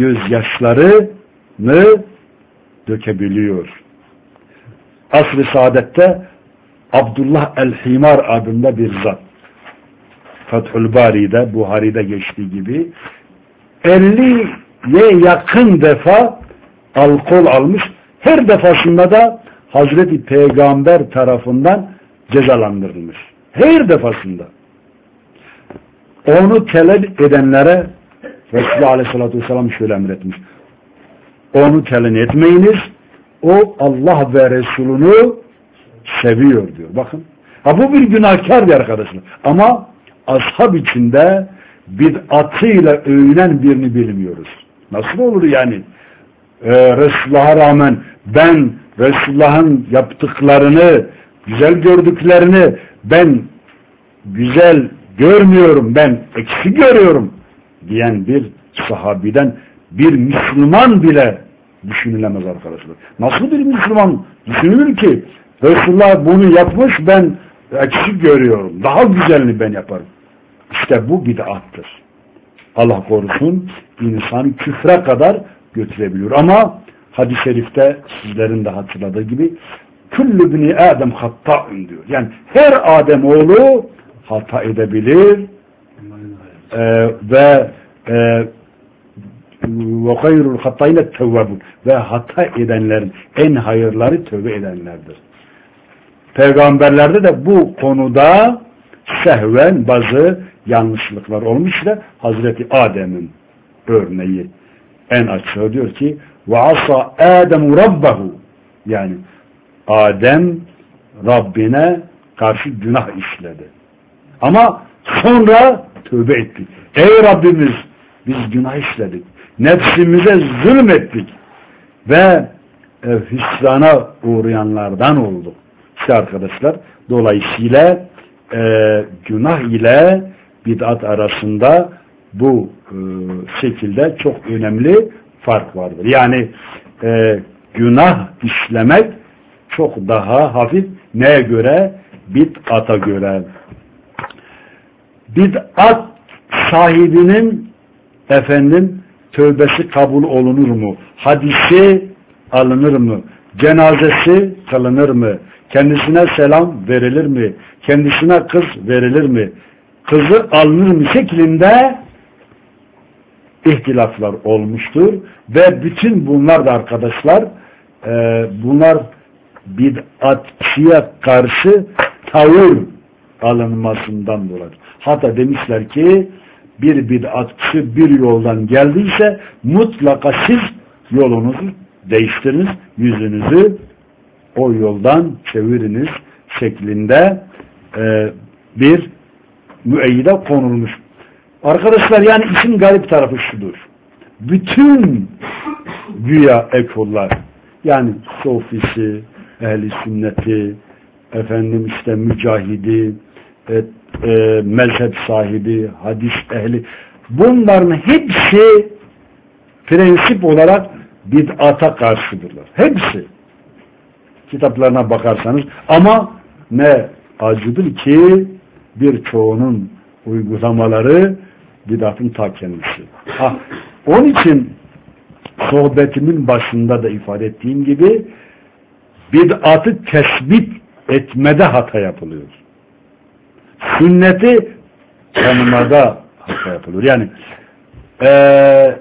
gözyaşlarını dökebiliyor. Asr-ı Saadet'te Abdullah el-Himar adında bir zat. Fethül Bari'de, Buhari'de geçtiği gibi elliye yakın defa alkol almış. Her defasında da Hazreti Peygamber tarafından cezalandırılmış. Her defasında. Onu telef edenlere Resulullah Aleyhisselatü Vesselam şöyle emretmiş. onu telin etmeyiniz. O Allah ve Resulünü seviyor diyor. Bakın. Ha bu bir günahkardı arkadaşlar. Ama ashab içinde bid'atıyla övünen birini bilmiyoruz. Nasıl olur yani? Ee, Resulullah'a rağmen ben Resulullah'ın yaptıklarını, güzel gördüklerini ben güzel görmüyorum, ben eksik görüyorum diyen bir sahabiden bir Müslüman bile düşünülemez arkadaşlar. Nasıl bir Müslüman düşünülür ki Resulullah bunu yapmış, ben eksik görüyorum. Daha güzelini ben yaparım. İşte bu bid'attır. Allah korusun, insanı küfre kadar götürebiliyor. Ama hadis-i şerifte sizlerin de hatırladığı gibi küllü bini Adem hatta'ın diyor. Yani her Adem oğlu hata edebilir ee, ve e, ve hayrul hatta'ine tevvabun ve hata edenlerin en hayırları tövbe edenlerdir. Peygamberlerde de bu konuda sehven bazı yanlışlıklar olmuş da Hazreti Adem'in örneği en açığı diyor ki ve asa Adem rabbahu, yani Adem Rabbine karşı günah işledi. Ama sonra tövbe etti. Ey Rabbimiz, biz günah işledik. Nefsimize zulmettik ve e, hüsrana uğrayanlardan olduk. İşte arkadaşlar, dolayısıyla e, günah ile bid'at arasında bu e, şekilde çok önemli fark vardır. Yani e, günah işlemek çok daha hafif. Neye göre? Bid'ata göre. Bid'at sahibinin efendim tövbesi kabul olunur mu? Hadisi alınır mı? Cenazesi kılınır mı? Kendisine selam verilir mi? Kendisine kız verilir mi? Kızı alınır mı şeklinde ihtilaflar olmuştur. Ve bütün bunlar da arkadaşlar e, bunlar bid'atçıya karşı tavır alınmasından dolayı. Hatta demişler ki bir bid'atçı bir yoldan geldiyse mutlaka siz yolunuzu değiştiriniz, yüzünüzü o yoldan çeviriniz şeklinde e, bir müeyyide konulmuş. Arkadaşlar, yani işin garip tarafı şudur. Bütün güya ekollar, yani sofisi, ehli sünneti, efendim işte mücahidi, e, e, mezhep sahibi, hadis ehli, bunların hepsi prensip olarak bid'ata karşıdırlar. Hepsi. Kitaplarına bakarsanız, ama ne acıdır ki birçoğunun uygulamaları bid'atın ta kendisi. Ha, onun için sohbetimin başında da ifade ettiğim gibi bid'atı tespit etmede hata yapılıyor. Sünneti tanımada hata yapılıyor. Yani ee,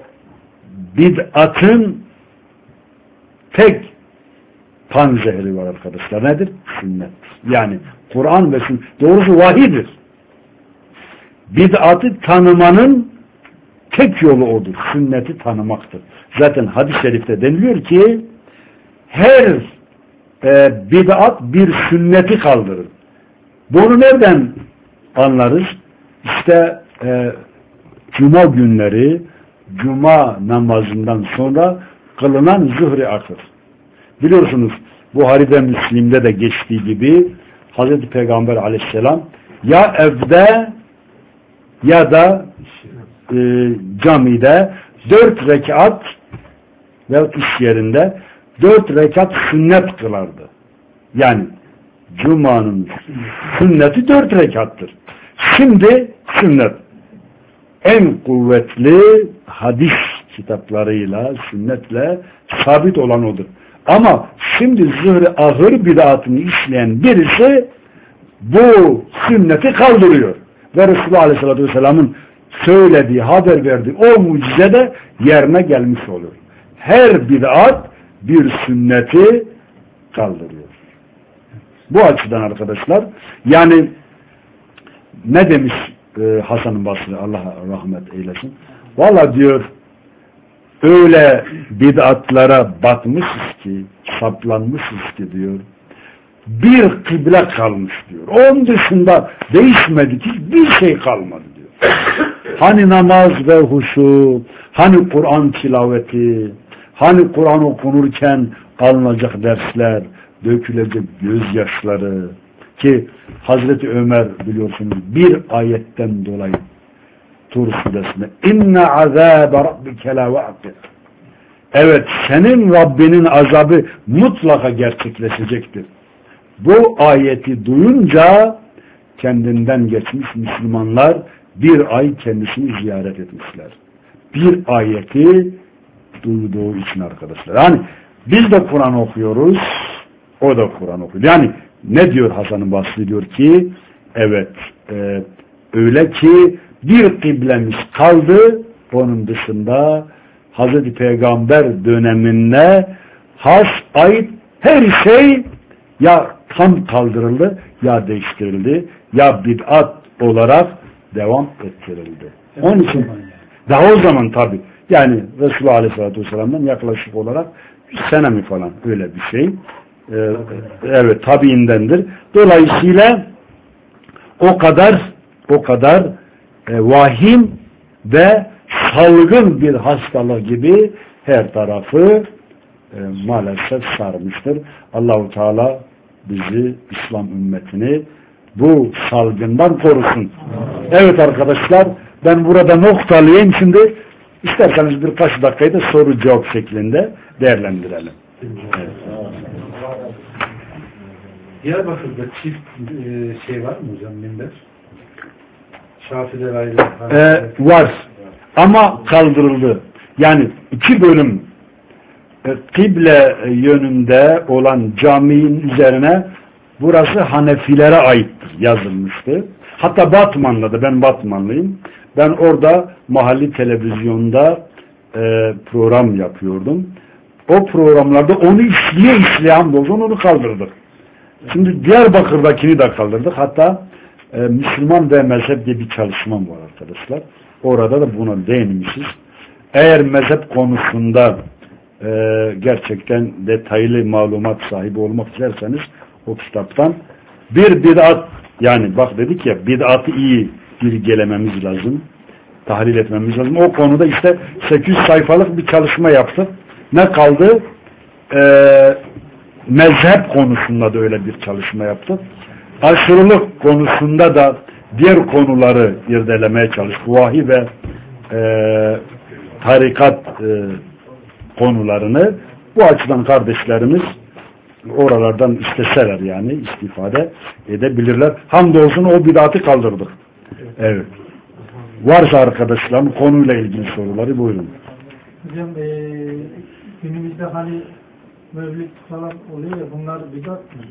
bid'atın tek panzehri var arkadaşlar. Nedir? Sünnet. Yani Kur'an ve sünnet. Doğrusu vahidir. Bid'atı tanımanın tek yolu odur. Sünneti tanımaktır. Zaten hadis-i şerifte deniliyor ki her e, bid'at bir sünneti kaldırır. Bunu nereden anlarız? İşte e, cuma günleri cuma namazından sonra kılınan zuhri akır. Biliyorsunuz Buhari'de, Müslim'de de geçtiği gibi Hazreti Peygamber aleyhisselam ya evde ya da e, camide dört rekat ve iş yerinde dört rekat sünnet kılardı. Yani Cuma'nın sünneti dört rekattır. Şimdi sünnet en kuvvetli hadis kitaplarıyla, sünnetle sabit olan odur. Ama şimdi zühre ahır bid'atını işleyen birisi bu sünneti kaldırıyor. Ve Resulullah Aleyhisselatü Vesselam'ın söylediği, haber verdiği o mucize de yerine gelmiş olur. Her bid'at bir sünneti kaldırıyor. Bu açıdan arkadaşlar, yani ne demiş e, Hasan-ı Basri, Allah rahmet eylesin? Valla diyor, öyle bid'atlara batmışız ki, saplanmışız ki diyor. Bir kıble kalmış diyor. Onun dışında değişmedik, hiçbir şey kalmadı diyor. Hani namaz ve huşu, hani Kur'an tilaveti, hani Kur'an okunurken alınacak dersler, dökülecek gözyaşları ki Hazreti Ömer biliyorsunuz bir ayetten dolayı Tur suresinde inne azâbe rabbike la vâkid. Evet, senin Rabbinin azabı mutlaka gerçekleşecektir. Bu ayeti duyunca kendinden geçmiş Müslümanlar bir ay kendisini ziyaret etmişler. Bir ayeti duyduğu için arkadaşlar. Yani biz de Kur'an okuyoruz, o da Kur'an okuyor. Yani ne diyor Hasan-ı Basri diyor ki evet e, öyle ki bir kıblemiz kaldı, onun dışında Hazreti Peygamber döneminde has ait her şey ya tam kaldırıldı ya değiştirildi ya bid'at olarak devam ettirildi. Evet, onun için daha o zaman tabi yani Resulullah Aleyhisselatü Vesselam'dan yaklaşık olarak bir sene mi falan öyle bir şey. Ee, evet tabiindendir. Dolayısıyla o kadar o kadar e, vahim ve salgın bir hastalık gibi her tarafı e, maalesef sarmıştır. Allahu Teala bizi, İslam ümmetini bu salgından korusun. Evet arkadaşlar, ben burada noktalayayım. Şimdi isterseniz birkaç dakikayı da soru cevap şeklinde değerlendirelim. Evet.
Diyarbakır'da çift e, şey var mı hocam, minber? Şafiler ayrı.
Ee, var. Ama kaldırıldı. Yani iki bölüm e, kıble yönünde olan caminin üzerine burası Hanefilere aittir yazılmıştı. Hatta Batman'da da, ben Batmanlıyım. Ben orada mahalli televizyonda e, program yapıyordum. O programlarda onu işleye işleye hamdolsun onu kaldırdık. Şimdi Diyarbakır'dakini de kaldırdık. Hatta e, Müslüman ve mezhep diye bir çalışmam var arkadaşlar. Orada da buna değinmişiz. Eğer mezhep konusunda e, gerçekten detaylı malumat sahibi olmak isterseniz o kitaptan bir bid'at, yani bak dedik ya, bid'atı iyi bilgelememiz lazım. Tahlil etmemiz lazım. O konuda işte sekiz yüz sayfalık bir çalışma yaptık. Ne kaldı? Eee mezhep konusunda da öyle bir çalışma yaptık. Aşırılık konusunda da diğer konuları irdelemeye çalıştık. Vahiy ve e, tarikat e, konularını bu açıdan kardeşlerimiz oralardan isteseler yani istifade edebilirler. Hamdolsun o bid'atı kaldırdık. Evet. Varsa arkadaşlarım konuyla ilgili soruları buyurun.
Hocam e, günümüzde hani mevlüt falan oluyor ya, bunlar bid'at mı?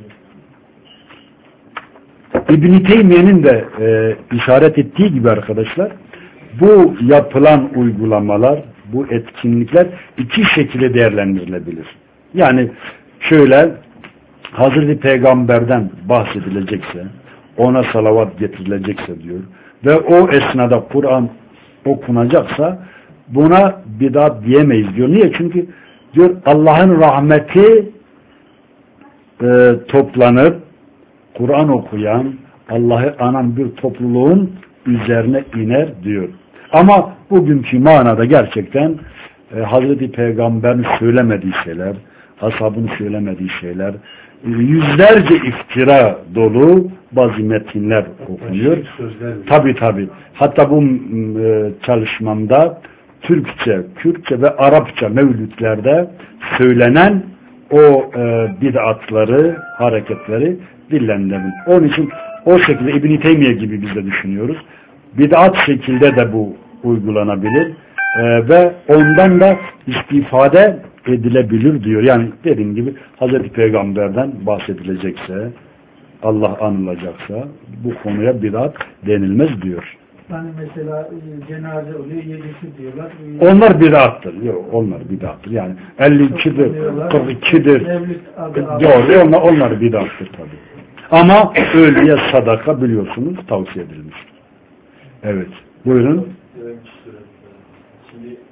İbn-i Teymiye'nin de e, işaret ettiği gibi arkadaşlar, bu yapılan uygulamalar, bu etkinlikler iki şekilde değerlendirilebilir. Yani şöyle, Hazreti Peygamber'den bahsedilecekse, ona salavat getirilecekse diyor ve o esnada Kur'an okunacaksa buna bid'at diyemeyiz diyor. Niye? Çünkü diyor Allah'ın rahmeti e, toplanıp Kur'an okuyan, Allah'ı anan bir topluluğun üzerine iner diyor. Ama bugünkü manada gerçekten e, Hazreti Peygamber'in söylemediği şeyler, ashabın söylemediği şeyler, yüzlerce iftira dolu bazı metinler okunuyor. Tabi tabi. Hatta bu e, çalışmamda Türkçe, Kürtçe ve Arapça mevlütlerde söylenen o e, bid'atları, hareketleri dillendirelim. Onun için o şekilde İbn-i Teymiye gibi biz de düşünüyoruz. Bid'at şekilde de bu uygulanabilir e, ve ondan da istifade edilebilir diyor. Yani dediğim gibi Hazreti Peygamber'den bahsedilecekse, Allah anılacaksa bu konuya bid'at denilmez diyor.
Yani mesela cenaze oluyor, yedisi diyorlar.
Onlar bid'attır. Yok, onlar bid'attır. Yani elli ikidir, kırk ikidir. Doğru, onlar, onlar bid'attır tabii. Ama ölüye sadaka biliyorsunuz tavsiye edilmiştir. Evet. Buyurun.
Şimdi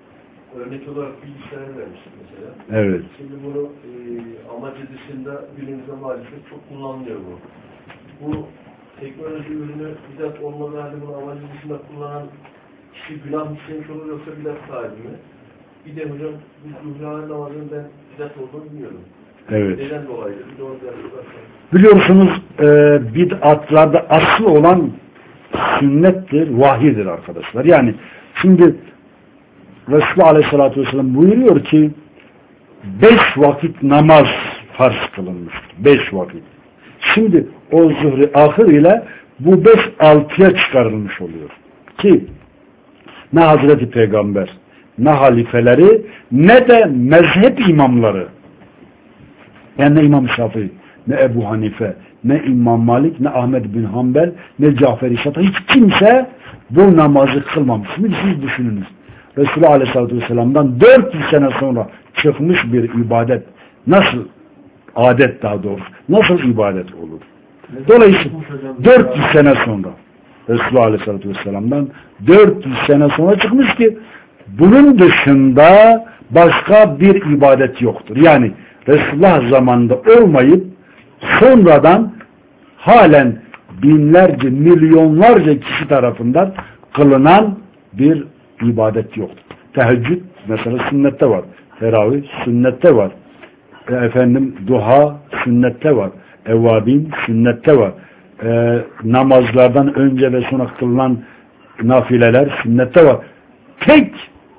örnek olarak bilgisayar vermiştik mesela.
Evet.
Şimdi bunu e, amacı dışında günümüzde maalesef çok kullanılıyor bu. Bu teknoloji ürünü bidat olmadığı halde bunu amacı dışında kullanan kişi günah işlemiş olur yoksa bidat sahibi mi? Bir de hocam bu zuhra namazının ben bidat olduğunu bilmiyorum.
Evet.
Neden dolayı? Bir de orada
Biliyorsunuz e, bid'atlarda asıl olan sünnettir, vahiydir arkadaşlar. Yani şimdi Resulullah Aleyhisselatü Vesselam buyuruyor ki beş vakit namaz farz kılınmıştır. Beş vakit. Şimdi o zuhri ahir ile bu beş altıya çıkarılmış oluyor. Ki ne Hazreti Peygamber, ne halifeleri, ne de mezhep imamları, yani ne İmam Şafii, ne Ebu Hanife, ne İmam Malik, ne Ahmed bin Hanbel, ne Cafer-i Şata, hiç kimse bu namazı kılmamış. Şimdi siz düşününüz. Resulullah Aleyhisselatü Vesselam'dan dört yüz sene sonra çıkmış bir ibadet nasıl, adet daha doğrusu, nasıl ibadet olur? Dolayısıyla dört yüz sene sonra Resulullah Aleyhisselatü Vesselam'dan dört yüz sene sonra çıkmış ki bunun dışında başka bir ibadet yoktur. Yani Resulullah zamanında olmayıp sonradan halen binlerce, milyonlarca kişi tarafından kılınan bir ibadet yoktur. Teheccüd mesela sünnette var. Teravih sünnette var. E, efendim duha sünnette var. Evvabin sünnette var. E, namazlardan önce ve sonra kılınan nafileler sünnette var. Tek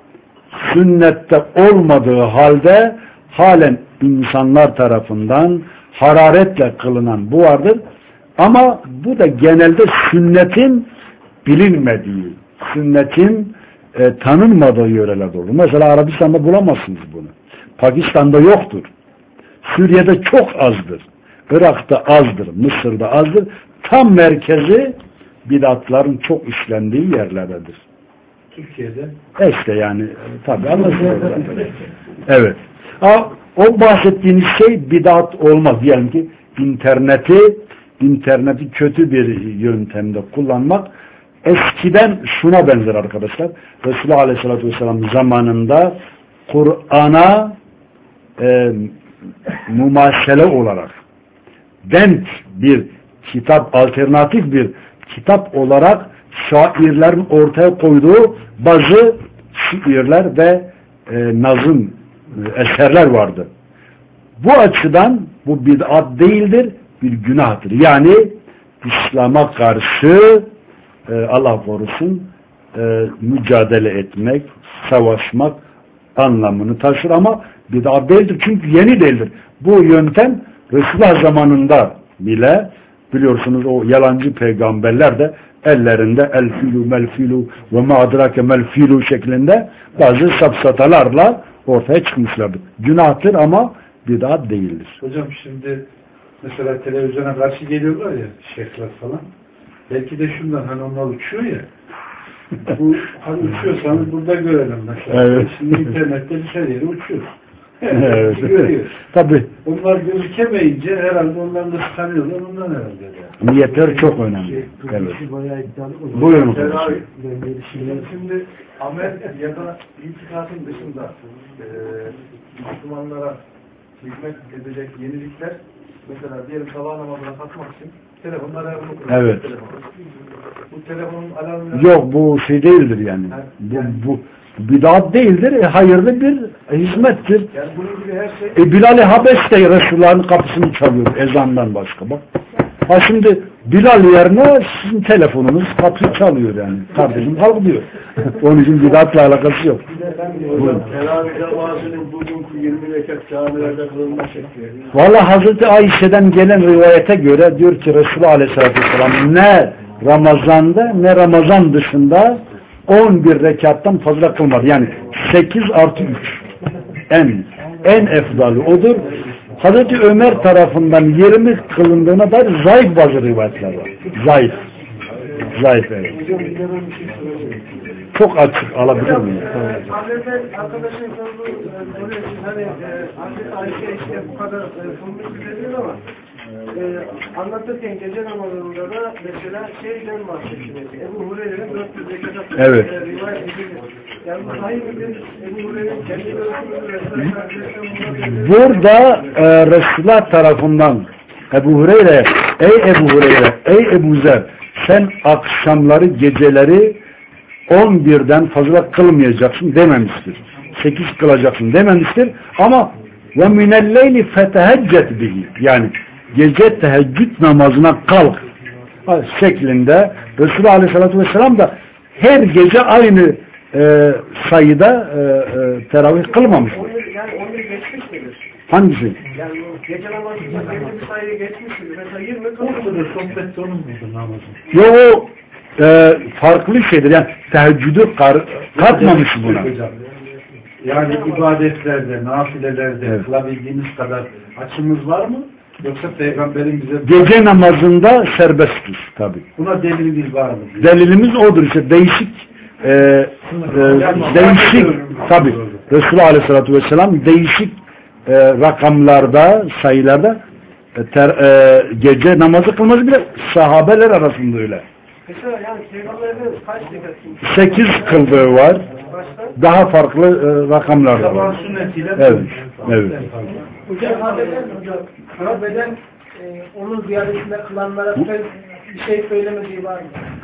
sünnette olmadığı halde halen insanlar tarafından hararetle kılınan bu vardır. Ama bu da genelde sünnetin bilinmediği, sünnetin e, tanınmadığı yörelerde olur. Mesela Arabistan'da bulamazsınız bunu. Pakistan'da yoktur. Suriye'de çok azdır. Irak'ta azdır. Mısır'da azdır. Tam merkezi bid'atların çok işlendiği yerlerdedir.
Türkiye'de.
E işte yani tabi anlaşılıyor. Evet. Ha, o bahsettiğiniz şey bid'at olmaz. Diyelim ki interneti interneti kötü bir yöntemde kullanmak eskiden şuna benzer arkadaşlar. Resulullah Aleyhisselatü Vesselam zamanında Kur'an'a e, mumasele olarak denk bir kitap, alternatif bir kitap olarak şairlerin ortaya koyduğu bazı şiirler ve e, nazım e, eserler vardı. Bu açıdan bu bid'at değildir, bir günahtır. Yani İslam'a karşı e, Allah korusun e, mücadele etmek, savaşmak anlamını taşır ama bid'at değildir. Çünkü yeni değildir. Bu yöntem Resulullah zamanında bile biliyorsunuz o yalancı peygamberler de ellerinde el filu mel filu ve ma adrake mel filu şeklinde bazı safsatalarla ortaya çıkmışlardı. Günahtır ama bid'at değildir.
Hocam şimdi mesela televizyona karşı geliyorlar ya şeyhler falan. Belki de şundan hani onlar uçuyor ya. Bu hani uçuyorsanız burada görelim mesela.
Evet.
Şimdi internette bir şey yeri uçuyor.
Evet.
Görüyor.
Tabii.
Onlar gözükemeyince herhalde ondan da çıkarıyorlar ondan herhalde. Yani.
Niyetler çok önemli. Evet.
Buyurun. Şimdi amel ya da itikadın dışında e, Müslümanlara hizmet edecek yenilikler mesela diyelim sabah namazına kalkmak için telefonlar alarmı kuruyor.
Evet.
Telefon. Bu telefonun alarmı
yok bu şey değildir yani. Bu, bu bid'at değildir. E, hayırlı bir hizmettir.
Yani bunun gibi her şey
E, Bilal-i Habeş de Resulullah'ın kapısını çalıyor ezandan başka. Bak. Ha şimdi Bilal yerine sizin telefonunuz kapıyı çalıyor yani. Kardeşim kalk diyor. Onun için bid'atla alakası yok.
hocam teravih namazının bugünkü yirmi rekat camilerde kılınma şekli.
Valla Hazreti Ayşe'den gelen rivayete göre diyor ki Resulullah Aleyhisselatü Vesselam ne Ramazan'da ne Ramazan dışında on bir rekattan fazla kılmadı. Yani sekiz artı üç. En en efdalı odur. Hazreti Ömer tarafından yirmi kılındığına dair zayıf bazı rivayetler var. Zayıf. Zayıf evet. Çok açık alabilir miyim?
Hazreti arkadaşın sorduğu soruyor ki hani Hazreti Ayşe işte bu kadar sunmuş biliyor ama e, anlatırken gece namazında da mesela şeyden bahsediyor. Ebu Hureyre'nin dört yüz rekat
evet.
rivayet edilir. Yani Hayır, Ebu Hureyre'nin kendi görüşünü
Burada e, Resulullah tarafından Ebu Hureyre, ey Ebu Hureyre, ey Ebu Zer, sen akşamları, geceleri on birden fazla kılmayacaksın dememiştir. sekiz kılacaksın dememiştir. Ama ve minelleyli feteheccet bihi, yani gece teheccüd namazına kalk şeklinde Resulullah Aleyhisselatü Vesselam da her gece aynı e, sayıda e, e, teravih kılmamış.
Yani on bir geçmiş midir?
Hangisi?
Yani gece namazında belli bir sayı geçmiş midir? Mesela yirmi
Ortada sohbet onun muydu namazın?
Yo o e, farklı şeydir. Yani teheccüdü kar, katmamış buna.
Yani ibadetlerde, nafilelerde
Evet.
kılabildiğimiz kadar açımız var mı? Yoksa Peygamberin bize
Gece namazında serbesttir tabi.
buna delilimiz var mı?
Delilimiz odur işte değişik e, e, değişik tabi Resulullah Aleyhisselatü Vesselam değişik e, rakamlarda, sayılarda e, ter, e, gece namazı kılmaz, bile sahabeler arasında öyle.
Mesela yani Peygamber'in kaç rekat?
Sekiz kıldığı var.
Başka?
Daha farklı e, rakamlar da
Sabah
var.
sünnetiyle
Evet. Evet.
Hocam sahabeden, hocam, sahabeden e, onun ziyadesinde kılanlara söz, bir şey söylemediği var mı?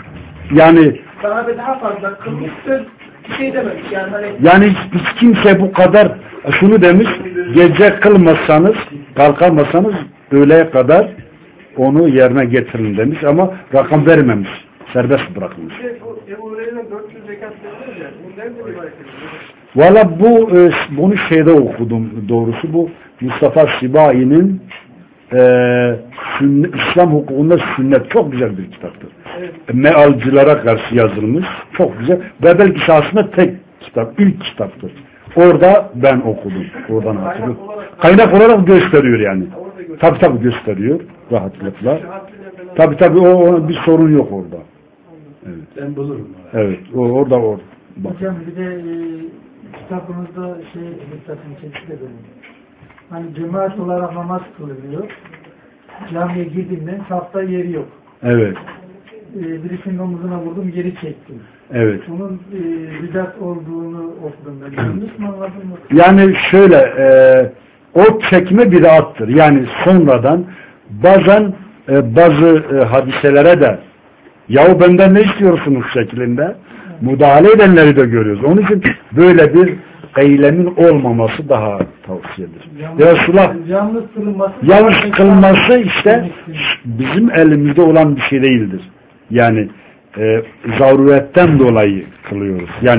Yani
Sahabe daha fazla kılmış söz bir şey dememiş. Yani hani
yani hiç, hiç kimse bu kadar şunu demiş, gece kılmazsanız, kalkamazsanız öğleye kadar onu yerine getirin demiş ama rakam vermemiş. Serbest bırakmış.
Bir de bu Ebu Hureyre'nin dört yüz rekat verilir ya. Bu nerede rivayet edilir?
Valla bu e, bunu şeyde okudum doğrusu, bu Mustafa Sibai'nin e, sünnet, İslam hukukunda sünnet çok güzel bir kitaptır.
Evet.
Mealcılara karşı yazılmış. Çok güzel. Ve belki aslında tek kitap, ilk kitaptır. Orada ben okudum. Oradan hatırlıyorum. Kaynak olarak gösteriyor yani. Tabi tabi gösteriyor rahatlıkla. Tabi tabi o, o bir sorun yok orada. Evet.
ben bulurum.
Evet. O, orada orada. Bak.
hocam bir de e, kitabınızda şey dikkatimi çekti de benim. Hani cemaat olarak namaz kılınıyor. Camiye girdiğimden safta yeri yok.
Evet.
E, birisinin omuzuna vurdum, geri çektim.
Evet.
Bunun e, bidat olduğunu okudum ben. Yanlış mı anladın mı?
Yani şöyle e, o çekme bid'attır. Yani sonradan bazen e, bazı e, hadiselere de yahu benden ne istiyorsunuz şeklinde müdahale edenleri de görüyoruz. Onun için böyle bir eylemin olmaması daha tavsiyedir. Resulullah
Yalnız kılınması,
yalnız kılması işte bizim elimizde olan bir şey değildir. Yani e, zaruretten dolayı kılıyoruz. Yani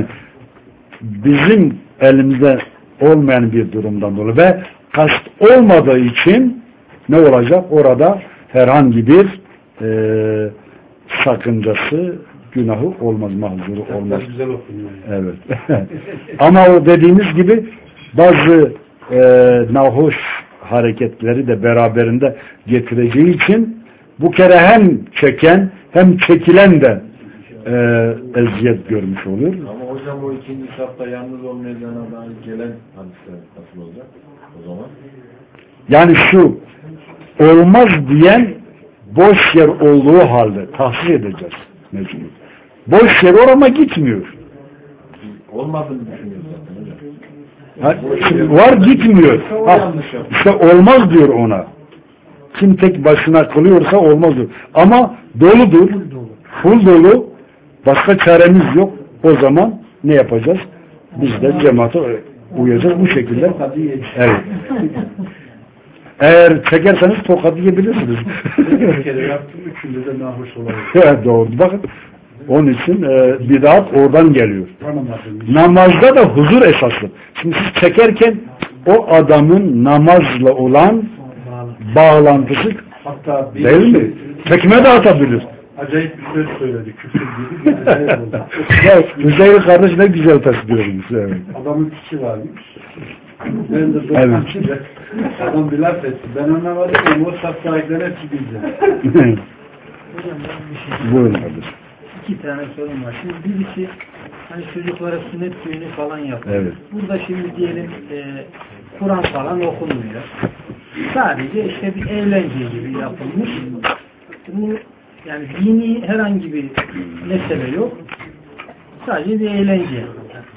bizim elimizde olmayan bir durumdan dolayı ve kast olmadığı için ne olacak? Orada herhangi bir e, sakıncası, günahı olmaz, mahzuru olmaz.
Güzel okunuyor.
Evet. Ama o dediğimiz gibi bazı e, nahoş hareketleri de beraberinde getireceği için bu kere hem çeken hem çekilen de e, eziyet görmüş olur.
Ama hocam o ikinci safta yalnız olmayacağına dair gelen hadisler nasıl olacak o zaman?
Yani şu olmaz diyen boş yer olduğu halde tahsis edeceğiz mecbur. Boş yer orama gitmiyor.
Olmadığını düşünüyoruz zaten hocam.
Ha, şimdi var gitmiyor. Ha, işte olmaz diyor ona. Kim tek başına kılıyorsa olmaz diyor. Ama doludur. Full dolu. Başka çaremiz yok. O zaman ne yapacağız? Biz de cemaate uyacağız bu şekilde. Evet. Eğer çekerseniz tokat yiyebilirsiniz.
Bir kere yaptım, üçünde de nahoş olabilir.
Evet, doğru. Bakın onun için e, bid'at oradan geliyor.
Tanımadım.
Namazda da huzur esaslı. Şimdi siz çekerken o adamın namazla olan bağlantısı
Hatta bir
değil mi? Çekme de atabilir.
acayip bir söz söyledi. Küfür gibi bir acayip oldu.
Evet, Hüseyin kardeş ne güzel tasdiriyormuş. Evet.
Adamın kişi varmış. Ben de
Evet.
evet. Adam bir laf etti. Ben anlamadım ama o saf sahipleri hepsi bildi.
Hocam ben bir şey
Buyurun kardeş.
İki tane sorun var. Şimdi birisi hani çocuklara sünnet düğünü falan yapıyor.
Evet.
Burada şimdi diyelim e, Kur'an falan okunmuyor. Sadece işte bir eğlence gibi yapılmış. Bu yani dini herhangi bir mesele yok. Sadece bir eğlence.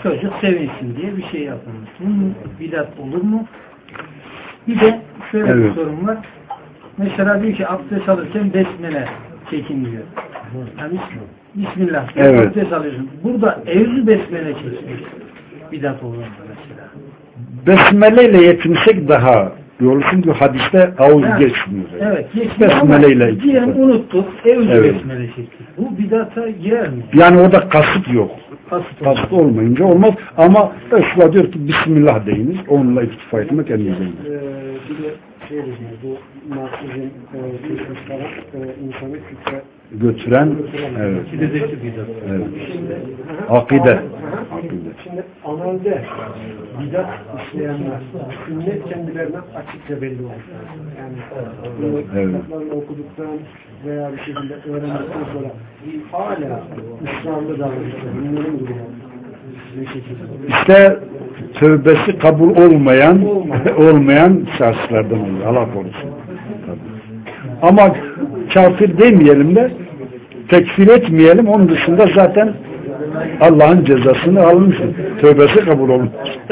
çocuk sevinsin diye bir şey yapılmış. Bunun bidat olur mu? Bir de şöyle
Evet.
bir sorun var. Mesela diyor ki abdest alırken besmele çekin diyor. Yani Bismillah.
Evet.
Abdest alıyorsun. Burada evzi besmele çekmek bidat olur mu mesela?
Besmele ile yetinsek daha iyi olur. Çünkü hadiste ağız
Yani,
geçmiyor.
Evet. Geçmiyor
Besmele
ama
ile
diyelim unuttuk. Evzi
Evet.
besmele çektik. Bu bidata girer mi?
Yani orada kasıt yok.
Kasıt olur.
Kasıt olmayınca olmaz. Ama Resulullah diyor ki Bismillah deyiniz. Onunla iktifa etmek en güzeldir.
Ee, bir de şey diyeceğim, bu Marksizm e, geçmiş taraf e, insanı fikre
Götüren, evet.
Akidedeki bidat.
Evet.
Şimdi,
Akide.
Aha.
Akide.
Şimdi amelde bidat işleyenler sünnet kendilerine açıkça belli olmuş. Yani bu
Evet.
kitaplarını okuduktan veya bir şekilde öğrendikten sonra hala ısrarlı davranışlar, bunların durumu ne şekilde?
İşte tövbesi kabul olmayan olmayan şahıslardan oluyor. Allah korusun. Tabii. Ama kafir demeyelim de tekfir etmeyelim. Onun dışında zaten Allah'ın cezasını almış. Tövbesi kabul olmuş.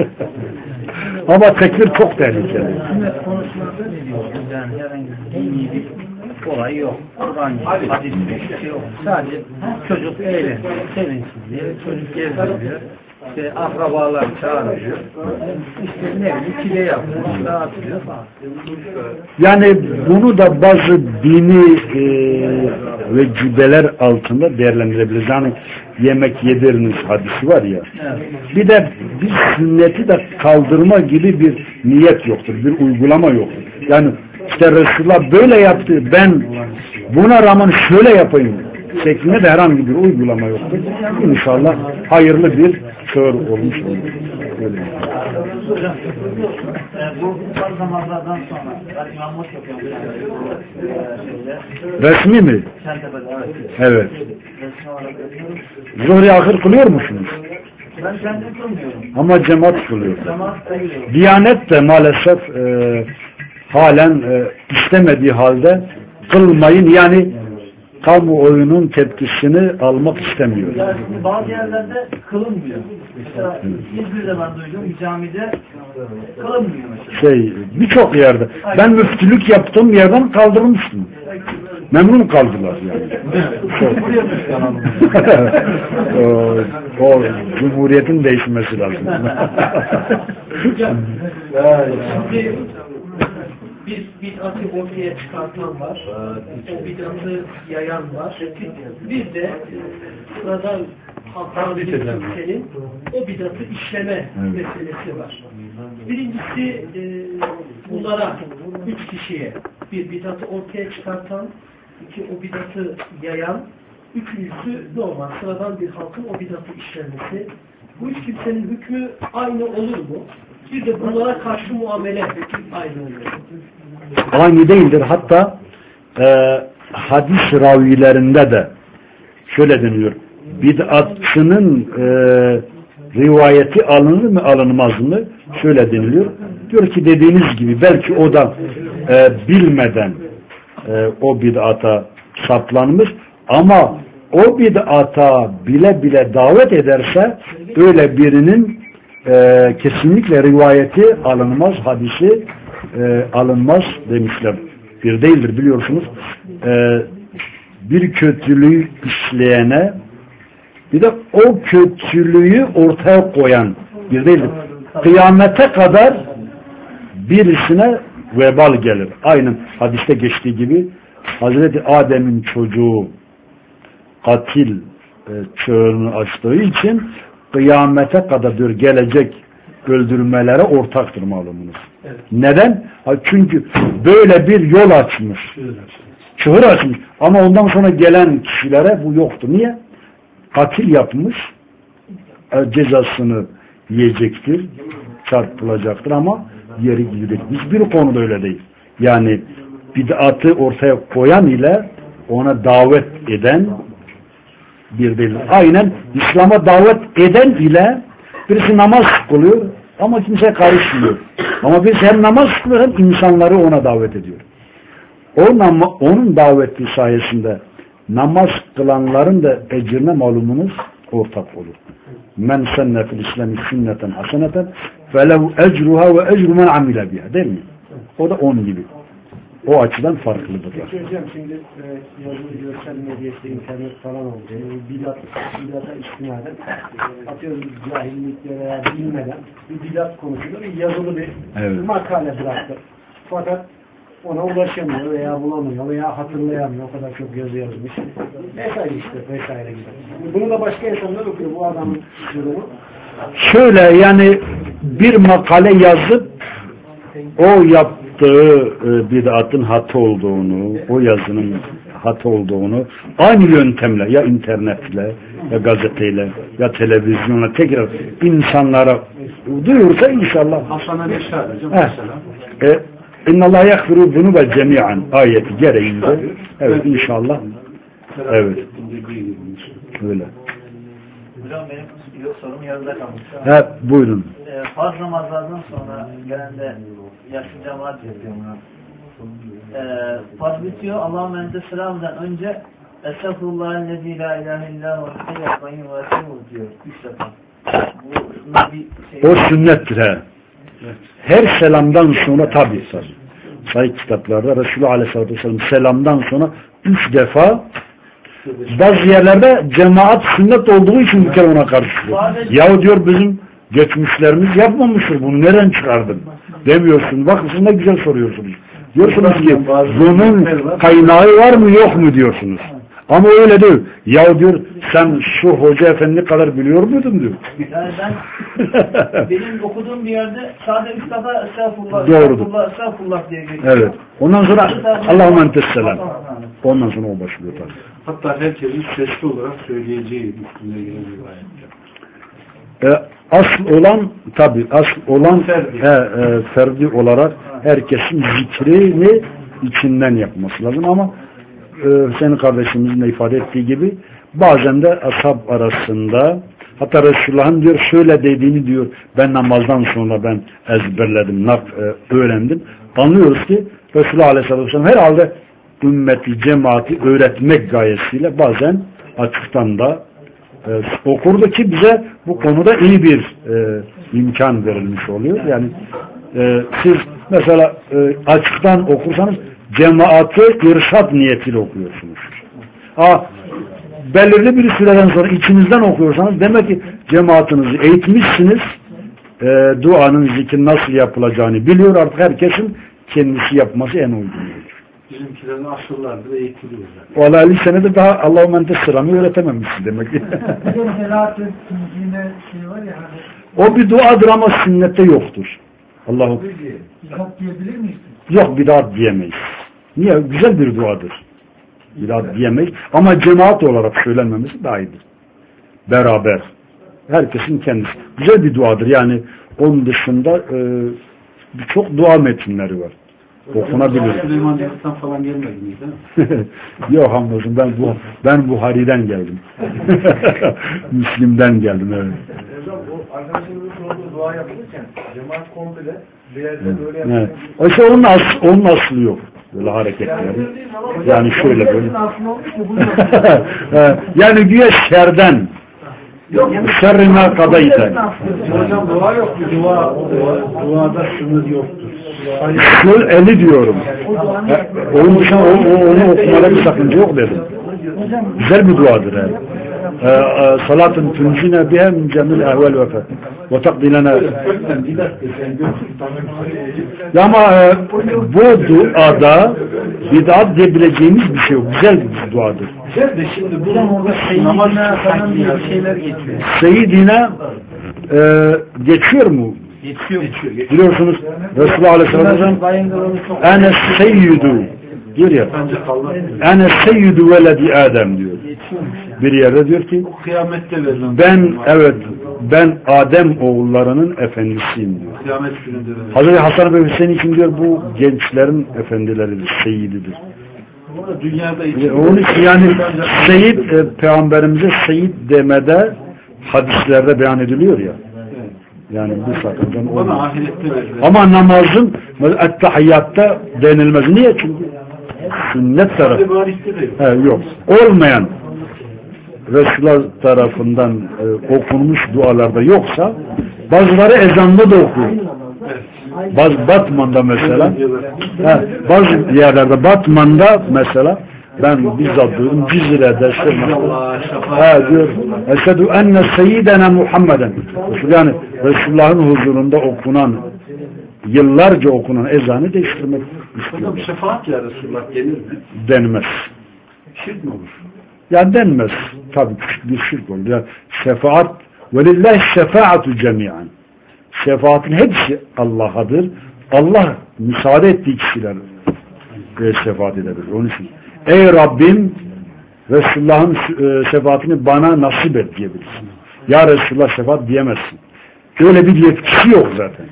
Ama tekfir çok tehlikeli.
Sünnet konusunda ne diyorsunuz? Yani herhangi bir dini bir olay yok. Kur'an yok. Hadis bir şey yok. Sadece çocuk eğlensin, sevinsin diye çocuk gezdiriyor. İşte akrabalar çağırıyor. İşte ne bileyim pide yapıyor, dağıtıyor falan.
Yani bunu da bazı dini e, ve cübeler altında değerlendirebiliriz. Yani yemek yediriniz hadisi var ya.
Evet.
Bir de bir sünneti de kaldırma gibi bir niyet yoktur. Bir uygulama yoktur. Yani işte Resulullah böyle yaptı. Ben buna rağmen şöyle yapayım şeklinde de herhangi bir uygulama yoktur. İnşallah hayırlı bir kör olmuş olur. Öyle.
Bu farz namazlardan sonra ben imamlık yapıyorum.
Resmi mi? Evet. Zuhri ahir kılıyor musunuz?
Ben kendim kılmıyorum.
Ama cemaat kılıyor.
Cemaat kılıyor.
Diyanet de maalesef e, halen e, istemediği halde kılmayın, yani kamuoyunun tepkisini almak istemiyor.
Yani şimdi bazı yerlerde kılınmıyor. Mesela İzmir'de ben duydum, camide kılınmıyor mesela.
Şey, birçok yerde. Ben müftülük yaptığım yerden kaldırmıştım. Memnun kaldılar yani. Çok. o, o Cumhuriyetin değişmesi lazım.
Şimdi bir bid'atı ortaya çıkartan var, o bid'atı yayan var. Bir de sıradan halktan bir kimsenin o bid'atı işleme meselesi var. Birincisi e, bunlara üç kişiye bir bid'atı ortaya çıkartan, iki o bid'atı yayan, üçüncüsü normal sıradan bir halkın o bid'atı işlemesi. Bu üç kimsenin hükmü aynı olur mu? Bir de bunlara karşı muamele aynı olur.
Aynı değildir. Hatta e, hadis ravilerinde de şöyle deniliyor. Bid'atçının e, rivayeti alınır mı alınmaz mı? Şöyle deniliyor. Diyor ki dediğiniz gibi belki o da e, bilmeden e, o bid'ata saplanmış ama o bid'ata bile bile davet ederse öyle birinin e, kesinlikle rivayeti alınmaz, hadisi e, alınmaz demişler. Bir değildir biliyorsunuz. E, bir kötülüğü işleyene bir de o kötülüğü ortaya koyan bir değildir. Kıyamete kadar birisine vebal gelir. Aynen hadiste geçtiği gibi Hazreti Adem'in çocuğu katil e, çığırını açtığı için kıyamete kadar diyor gelecek öldürmelere ortaktır malumunuz.
Evet.
Neden? Ha, çünkü böyle bir yol açmış. Çığır açmış. Ama ondan sonra gelen kişilere bu yoktu. Niye? Katil yapmış. E, cezasını yiyecektir. Çarpılacaktır ama yeri gidecek. Hiçbir konuda öyle değil. Yani bid'atı ortaya koyan ile ona davet eden bir değil. Aynen İslam'a davet eden ile birisi namaz kılıyor ama kimse karışmıyor. Ama birisi hem namaz kılıyor hem insanları ona davet ediyor. O nam onun daveti sayesinde namaz kılanların da ecrine malumunuz ortak olur. men senne fil İslami sünneten haseneten felehu ecruha ve ecru men amile biha, değil mi? O da on gibi. O açıdan farklıdırlar.
Peki hocam şimdi e, yazılı görsel medyası, internet falan oldu. E, bidat, bidata istinaden atıyoruz cahillikle veya bilmeden bir bidat konusunda bir yazılı bir
Evet.
makale bıraktı. Fakat ona ulaşamıyor veya bulamıyor veya hatırlayamıyor. O kadar çok yazı yazmış. Vesaire işte vesaire gibi. Bunu da başka insanlar okuyor. Bu adamın durumu.
Şöyle yani bir makale yazıp o yaptığı e, bid'atın hata olduğunu, o yazının hata olduğunu aynı yöntemle ya internetle ya gazeteyle ya televizyonla tekrar insanlara duyursa inşallah.
Hasan'a bir şey hocam
Heh.
mesela.
E, İnna Allah yakfiru zunuba cemi'an ayeti gereğince evet inşallah. Evet. Öyle.
Hocam benim yok sorum yarıda kalmış.
He, buyurun.
Ee, farz namazlardan sonra gelen de yaşlı cemaat yapıyor buna. Ee, farz bitiyor. Allah'ım ente selamdan önce Estağfirullahellezî la ilahe illâ ve hakkı yapmayın ve etûbü diyor. Üç defa. Bu bir şey.
O sünnettir he. Her selamdan sonra tabi sayı kitaplarda Resulü Aleyhisselatü Vesselam selamdan sonra üç defa bazı yerlerde cemaat sünnet olduğu için bir kere ona karışıyor. Yahu diyor bizim geçmişlerimiz yapmamıştır bunu nereden çıkardın demiyorsun. Bak siz ne güzel soruyorsunuz. Diyorsunuz ki bunun kaynağı var mı yok mu diyorsunuz. Ama öyle değil. Ya diyor sen şu hoca efendi kadar biliyor muydun diyor.
Yani ben benim okuduğum bir yerde sadece üç defa estağfurullah,
Doğrudur.
estağfurullah, estağfurullah diye geçiyor.
Evet. Ondan sonra Allahümme entesselam. Ondan sonra o başlıyor tabii.
Hatta herkesin sesli olarak söyleyeceği üstüne gelen bir ayet.
E, asıl olan tabi asıl olan ferdi. He, e, ferdi olarak herkesin zikrini içinden yapması lazım ama e, senin kardeşimizin de ifade ettiği gibi bazen de ashab arasında hatta Resulullah'ın diyor şöyle dediğini diyor ben namazdan sonra ben ezberledim nak, e, öğrendim anlıyoruz ki Resulullah Aleyhisselatü Vesselam herhalde ümmeti cemaati öğretmek gayesiyle bazen açıktan da e, okurdu ki bize bu konuda iyi bir e, imkan verilmiş oluyor. Yani e, siz mesela e, açıktan okursanız cemaati irşad niyetiyle okuyorsunuz. Ha, belirli bir süreden sonra içinizden okuyorsanız demek ki cemaatinizi eğitmişsiniz. E, duanın zikrin nasıl yapılacağını biliyor artık herkesin kendisi yapması en uygundur.
Bizimkilerin asırlardır eğitiliyor.
Valla elli senede daha Allahümme entes selam'ı öğretememişsin demek ki. O bir duadır ama sünnette yoktur. Allah'ım.
Bidat diyebilir miyiz?
Yok bidat diyemeyiz. Niye? Güzel bir duadır. Bidat diyemeyiz. Ama cemaat olarak söylenmemesi daha iyidir. Beraber. Herkesin kendisi. Güzel bir duadır. Yani onun dışında e, birçok dua metinleri var. Okunabilir.
Süleymanlıktan falan gelmediniz değil mi?
Yok hamdolsun ben bu ben Buhari'den geldim. Müslim'den geldim evet.
Hocam bu arkadaşımızın sorduğu dua yapılırken cemaat komple bir yerde böyle
Evet.
yapılıyor.
Oysa onun aslı, onun aslı yok. Böyle hareketleri. Yani şöyle böyle. Yani güya şerden. Şerrine kadaydı.
Hocam dua yok. Dua, dua, duada sınır yoktur.
Şöyle eli diyorum. Onun dışında onu okumada bir sakınca yok dedim. Güzel bir duadır yani. Salatın tüncine bihe min cemil ehvel vefe ve takdilene. Ama bu duada bid'at diyebileceğimiz bir şey yok. Güzel bir duadır.
Güzel de şimdi bu orada namazına falan diye bir şeyler geçiyor.
Seyyidine e, geçiyor mu?
Geçiyor. Geçiyor.
Biliyorsunuz Resulullah Aleyhisselam ene seyyidu diyor ya ene seyyidu veledi Adem diyor. Bir yerde diyor ki
Kıyamette verilen.
ben evet ben Adem oğullarının efendisiyim diyor.
Kıyamet gününde verilen.
Hazreti Hasan ve Hüseyin için diyor bu gençlerin efendileridir, seyyididir.
Dünyada
E, onun için yani seyit e, peygamberimize seyit demede hadislerde beyan ediliyor ya. Yani bu sakıncadan
Bana
olmaz.
ahirette verilen.
Ama namazın ettehiyyatta denilmez. Niye? Çünkü sünnet tarafı.
Hadis-i Barik'te de yok.
He, yok. Olmayan Resulullah tarafından e, okunmuş dualarda yoksa bazıları ezanda da okuyor. Bazı Batman'da mesela he, bazı yerlerde Batman'da mesela ben bizzat duydum Cizre'de he, diyor Eşhedü enne seyyidena Muhammeden yani Resulullah'ın huzurunda okunan yıllarca okunan ezanı değiştirmek istiyor.
Şefaat ya Resulullah denir mi?
Denmez.
Şirk mi olur?
Ya denmez. Tabii bir şirk olur. Yani şefaat velillahi şefaatu cemiyan. Şefaatin hepsi Allah'adır. Allah müsaade ettiği kişiler şefaat edebilir. Onun için ey Rabbim Resulullah'ın şefaatini bana nasip et diyebilirsin. Ya Resulullah şefaat diyemezsin. Öyle bir yetkisi yok zaten.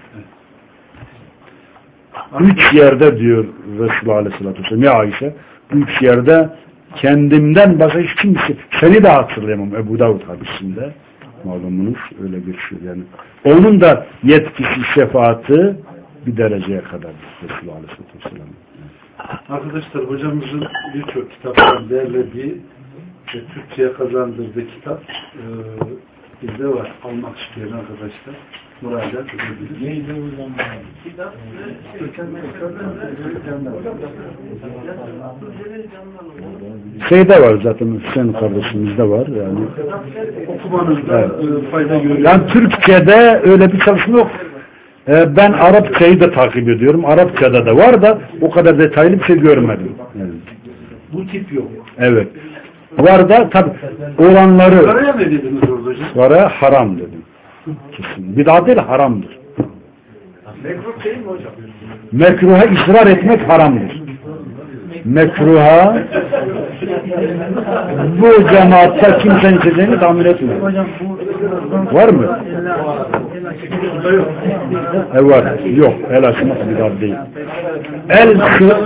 Üç yerde diyor Resulullah Aleyhisselatü Vesselam ya Ayşe üç yerde kendimden başka hiç kimse seni de hatırlayamam Ebu Davud hadisinde malumunuz öyle bir şey yani. Onun da yetkisi şefaati bir dereceye kadar Resulullah Aleyhisselatü Vesselam.
Arkadaşlar hocamızın birçok kitaptan derlediği ve Türkçe'ye kazandırdığı kitap e, bizde var. Almak isteyen arkadaşlar müracaat edebilir.
Neydi hocam?
Kitap
Şeyde var zaten Hüseyin kardeşimizde var yani.
Okumanızda evet. fayda görüyorum.
Yani Türkçe'de öyle bir çalışma yok. Ee, ben Arapçayı da takip ediyorum. Arapçada da var da o kadar detaylı bir şey görmedim. Yani.
Bu tip yok.
Evet. Var da tabi olanları
Saraya ne dediniz orada hocam?
Saraya haram dedim. Kesin. Bid'at değil haramdır.
mekruh değil mi hocam?
Mekruha ısrar etmek haramdır. Mekruha bu cemaatta kimsenin içeceğini tahmin etmiyor. Var mı? E var. Yok. El açmak bid'at değil. El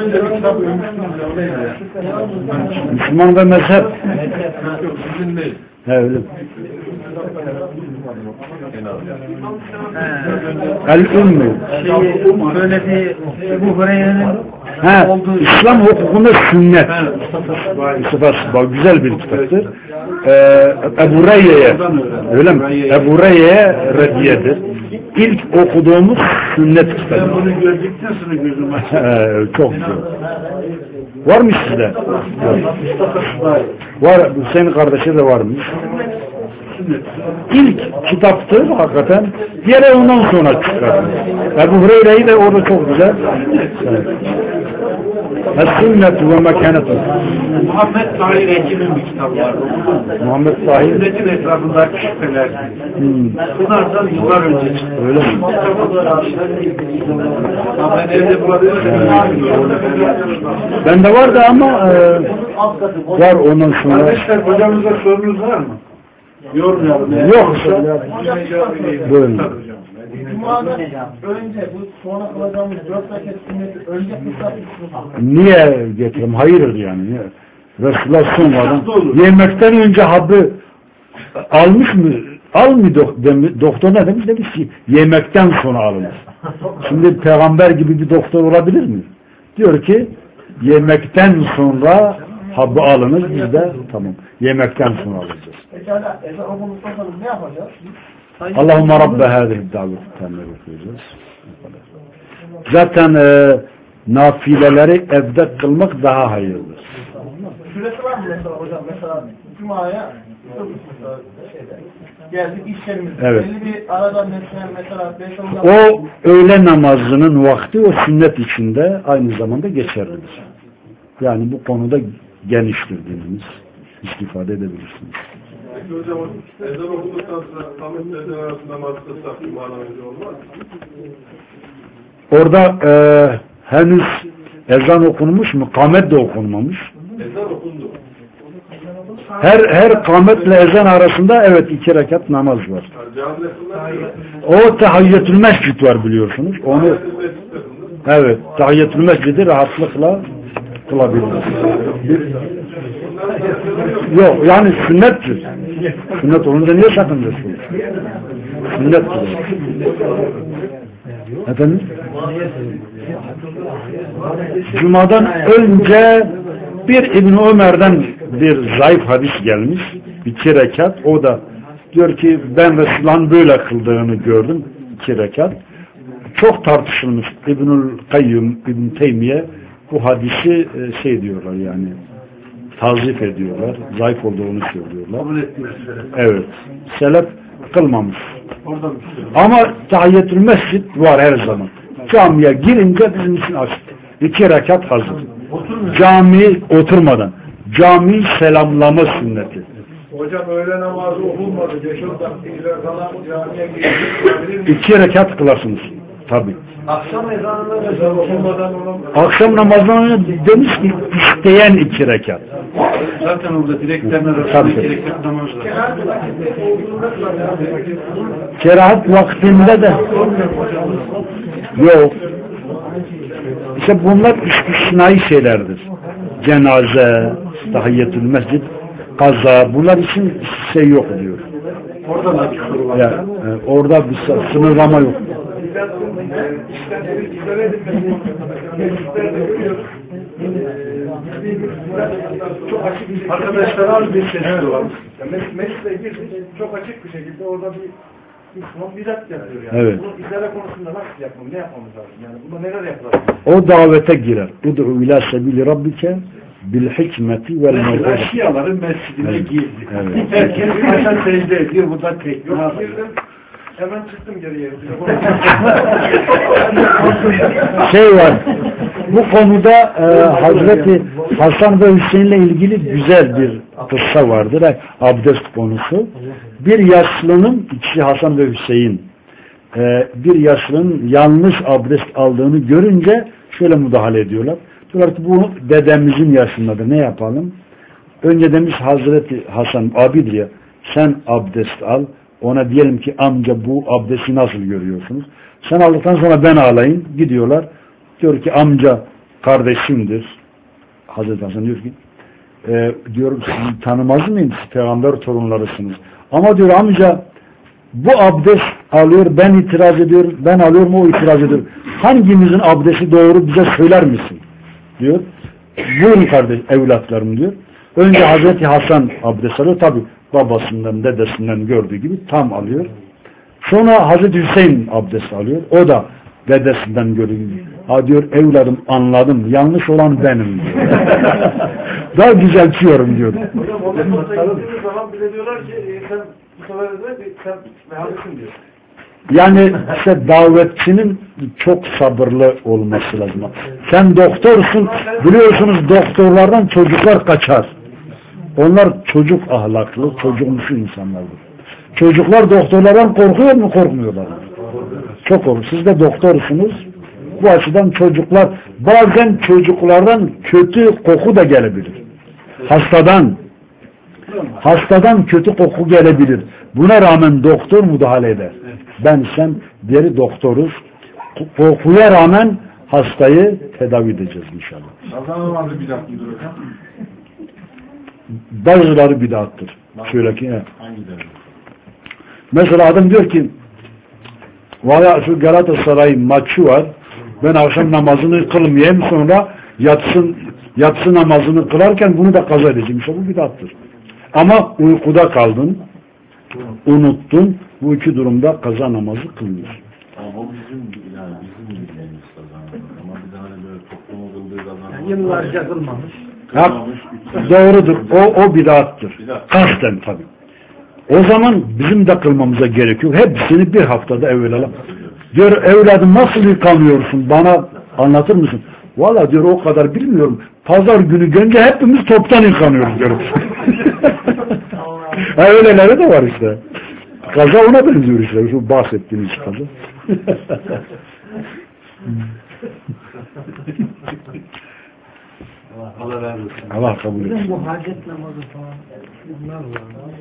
Müslüman ve mezhep.
Sizin değil.
Evet. El-Ümmü
Böyle bir Ebu Hureyre'nin
He, İslam hukukunda sünnet. Mustafa bak güzel bir kitaptır. Ee, Ebu Reyye'ye öyle mi? Ebu Reyye'ye reddiyedir. İlk okuduğumuz sünnet kitabı.
Ben bunu gördükten sonra gözüm açtı.
Çok güzel. Var mı sizde? Var. Hüseyin kardeşi de varmış. İlk kitaptır hakikaten. Diğeri ondan sonra çıkar. Ebu Hureyre'yi de orada çok güzel. Evet. Es-sünnetu ve mekanetu.
Muhammed Tahir Ekin'in bir kitabı var.
Muhammed Tahir.
Sünnetin etrafındaki şüpheler. Hmm. Bunlardan yıllar önce çıktı.
Öyle mi?
Ben evde bulabilirim.
Bende vardı ama e, var ondan sonra.
Kardeşler hocamıza sorunuz var mı? Yormayalım.
Yoksa buyurun.
Cuma'dan önce bu sonra kılacağımız dört rekat sünneti önce kılsak
Niye getireyim? Hayırdır yani. Niye? Resulullah sonradan yemekten önce habı almış mı? Almıyor doktor ne demiş? Demiş ki yemekten sonra alınır. Şimdi peygamber gibi bir doktor olabilir mi? Diyor ki yemekten sonra habı alınır. Biz de tamam. Yemekten sonra alacağız.
pekala ezan okunuştan sonra ne yapacağız?
Allahümme Rabbe hâzihi davet temmel okuyacağız. Zaten e, nafileleri evde kılmak daha hayırlıdır.
Süresi var mı mesela hocam? Mesela Cuma'ya şeyde, geldik iş yerimizde.
Evet.
Belli bir aradan mesela mesela beş on
O öğle namazının vakti o sünnet içinde aynı zamanda geçerlidir. Yani bu konuda geniştir dinimiz. İstifade edebilirsiniz.
Peki hocam ezan okuduktan sonra Ahmet ezan arasında namaz kılsak Cuma'dan önce olmaz mı?
Orada e, henüz ezan okunmuş mu? Kamet de okunmamış.
Ezan okundu.
Her her kametle ezan arasında evet iki rekat namaz var.
Camide kılmak
O tahiyyetül mescid var biliyorsunuz. Onu evet tahiyyetül mescidi rahatlıkla kılabiliriz. Yok yani sünnettir. Sünnet olunca niye sakınıyorsunuz? Sünnettir. Efendim? Cuma'dan önce bir İbn Ömer'den bir zayıf hadis gelmiş. İki rekat. O da diyor ki ben Resulullah'ın böyle kıldığını gördüm. İki rekat. Çok tartışılmış. İbnül Kayyum, İbn Teymiye bu hadisi şey diyorlar yani tazif ediyorlar. Zayıf olduğunu söylüyorlar.
Kabul etmiyor.
Evet. Selef kılmamış. Ama tahiyyetül mescid var her zaman. Camiye girince bizim için açık. İki rekat hazır. Cami oturmadan. Cami selamlama sünneti.
Hocam öğle namazı okunmadı. beş on dakika falan camiye girdik.
İki rekat kılarsınız. Tabi.
Akşam ezanında
Ezan okunmadan olan
Akşam namazlarını demiş ki isteyen iki rekat.
Zaten orada direklerin arasında
Tabii.
iki rekat namaz var.
Kerahat vaktinde de yok. İşte bunlar istisnai şeylerdir. Cenaze, tahiyyetül mescid, kaza, bunlar için şey yok diyor.
Orada da bir soru var.
Yani, e, orada bir sınırlama yok.
çok açık bir şekilde
Arkadaşlar az bir ses var.
mesleğe girdik. Çok açık bir şekilde orada bir Müslüman bidat yapıyor yani.
Evet.
Bunu izale konusunda nasıl yapmam, ne yapmamız lazım? Yani bunda neler yapılır?
O davete girer. Ud'u ila sebili rabbike bil hikmeti vel
Mesela
mev'izeti.
Şiaların mescidine
Evet.
girdi.
Evet.
Herkes başa secde ediyor. Bu da tek.
Yok girdim, hemen çıktım geriye.
Şey var. Bu konuda e, Hazreti Hasan ve Hüseyin'le ilgili güzel bir kıssa vardır. E, abdest konusu. Bir yaşlının, ikisi Hasan ve Hüseyin, e, bir yaşlının yanlış abdest aldığını görünce şöyle müdahale ediyorlar. Diyorlar ki bu dedemizin yaşındadır. Ne yapalım? Önce demiş Hazreti Hasan abidir ya, sen abdest al. Ona diyelim ki amca bu abdesti nasıl görüyorsunuz? Sen aldıktan sonra ben alayım. Gidiyorlar. Diyor ki amca kardeşimdir. Hazreti Hasan diyor ki e, diyor sizi tanımaz mıyım? Siz peygamber torunlarısınız. Ama diyor amca bu abdest alıyor, ben itiraz ediyorum, ben alıyorum, o itiraz ediyor. Hangimizin abdesti doğru bize söyler misin? Diyor. Buyurun kardeş, evlatlarım diyor. Önce Hazreti Hasan abdest alıyor. Tabi babasından, dedesinden gördüğü gibi tam alıyor. Sonra Hazreti Hüseyin abdest alıyor. O da dedesinden gördüğü gibi. Ha diyor evladım anladım. Yanlış olan benim diyor. Daha düzeltiyorum diyor.
Hocam ondan sonra gittiğimiz zaman bize diyorlar ki e, sen bu sefer de sen mehalesin diyor.
Yani işte davetçinin çok sabırlı olması lazım. Sen doktorsun, biliyorsunuz doktorlardan çocuklar kaçar. Onlar çocuk ahlaklı, çocukmuşu insanlardır. Çocuklar doktorlardan korkuyor mu, korkmuyorlar mı? Çok olur. Siz de doktorsunuz. Bu açıdan çocuklar, bazen çocuklardan kötü koku da gelebilir. Hastadan, hastadan kötü koku gelebilir. Buna rağmen doktor müdahale eder. Ben sen deri doktoruz. Kokuya rağmen hastayı tedavi edeceğiz inşallah.
Kazan namazı bidat mıdır hocam?
Bazıları bidattır. Şöyle ki, he.
Hangileri?
Mesela adam diyor ki valla şu Galatasaray maçı var, ben akşam namazını kılmayayım, sonra yatsın, yatsı namazını kılarken bunu da kaza edeceğim. İşte bu bidattır. Ama uykuda kaldın, unuttun, bu iki durumda kaza namazı kılmıyor.
Ama o bizim yani bizim bildiğimiz kazanımız. Ama bir daha böyle toplumu kıldığı kazanımız.
Yıllarca kılmamış.
Ha, doğrudur. O, o bidattır. Kasten tabi. O zaman bizim de kılmamıza gerekiyor. Hepsini bir haftada evvelalım. Diyor evladım nasıl yıkanıyorsun? Bana anlatır mısın? Valla diyor o kadar bilmiyorum. Pazar günü gelince hepimiz toptan yıkanıyoruz diyor. Ha, öyleleri de var işte. Kaza ona benziyor işte. Şu bahsettiğiniz kaza.
Allah razı olsun.
Allah kabul etsin.
Bu hacet namazı falan bunlar var.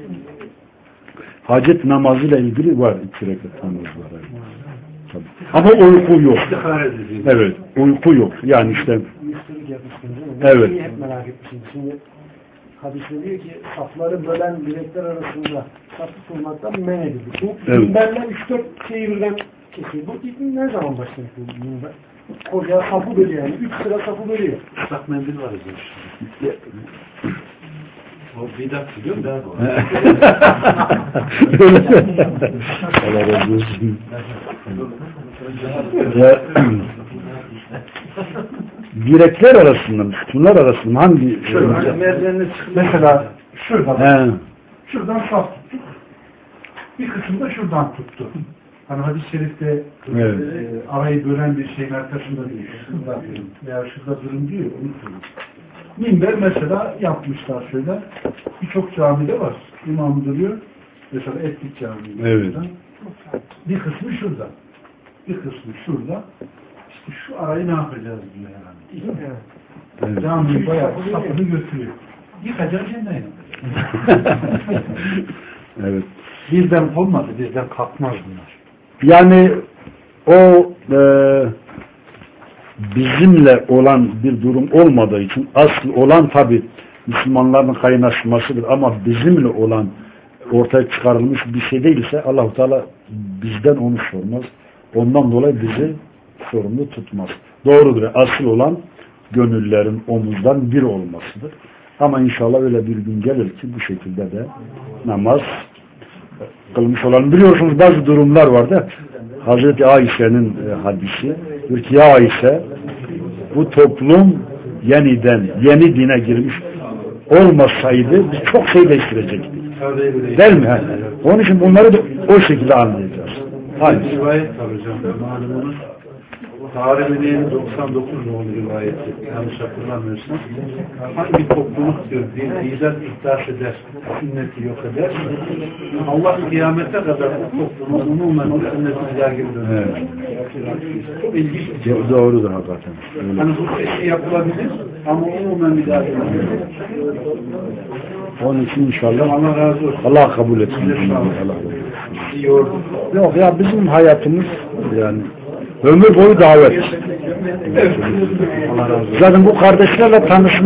Hacet namazıyla ilgili var. İki rekat namaz var. Tabii. Ama uyku yok. Evet. Uyku yok. Yani işte
Müslülük yapmışsınız değil mi?
Evet.
Şeyi hep merak etmişim. Şimdi hadiste diyor ki safları bölen bilekler arasında safı tutmaktan men edilir. Bu
Evet.
minberler üç dört şeyi birden kesiyor. Bu ilk ne zaman başlamış bu minber? Koca safı bölüyor yani. Üç sıra safı bölüyor.
Islak mendil var hocam. O bidat biliyor musun?
Allah razı olsun. Ya, direkler arasında, sütunlar arasında hangi
Şöyle hani merdivenle çıkıp mesela şuradan,
He.
şuradan saf tuttuk. Bir kısmı da şuradan tuttu. Hani hadis-i şerifte
Evet.
e, arayı bölen bir şeyin arkasında değil. Şurada durun veya şurada durun diyor. Unutmayın. Minber mesela yapmışlar şöyle. Birçok camide var. İmam duruyor. Mesela Etlik Camii'de.
Evet.
Bir kısmı şurada. Bir kısmı şurada. İşte şu arayı ne yapacağız diyor yani.
Evet.
Camiyi bayağı sapını götürüyor. Yıkacağız yeniden.
Evet.
Bizden olmadı. Bizden kalkmaz bunlar.
Yani o e, bizimle olan bir durum olmadığı için asıl olan tabi Müslümanların kaynaşmasıdır ama bizimle olan ortaya çıkarılmış bir şey değilse Allah-u Teala bizden onu sormaz. Ondan dolayı bizi sorumlu tutmaz. Doğrudur. Asıl olan gönüllerin omuzdan bir olmasıdır. Ama inşallah öyle bir gün gelir ki bu şekilde de namaz kılmış olan. Biliyorsunuz bazı durumlar vardı. Hazreti Ayşe'nin e, hadisi. Diyor ki ya Ayşe bu toplum yeniden yeni dine girmiş olmasaydı biz çok şey değiştirecektik. Değil mi? Onun için bunları da o şekilde anlayacağız.
Hayır. Rivayet var hocam. Malumunuz Tarihi'nin doksan dokuz nolu rivayeti. Yanlış hatırlamıyorsam. Hangi topluluk diyor, bidat ihdas eder, sünneti yok eder. Allah kıyamete kadar o toplumun umumen o sünneti bir daha geri döner.
Evet.
Çok ilginç bir şey.
Doğrudur hakikaten. Öyle.
Hani bu şey yapılabilir ama umumen bir daha döner.
Onun için inşallah
Allah razı olsun.
Allah kabul etsin. Allah
İyi oldu.
Yok ya bizim hayatımız yani ömür boyu davet.
Evet. Allah razı olsun.
Zaten bu kardeşlerle tanışma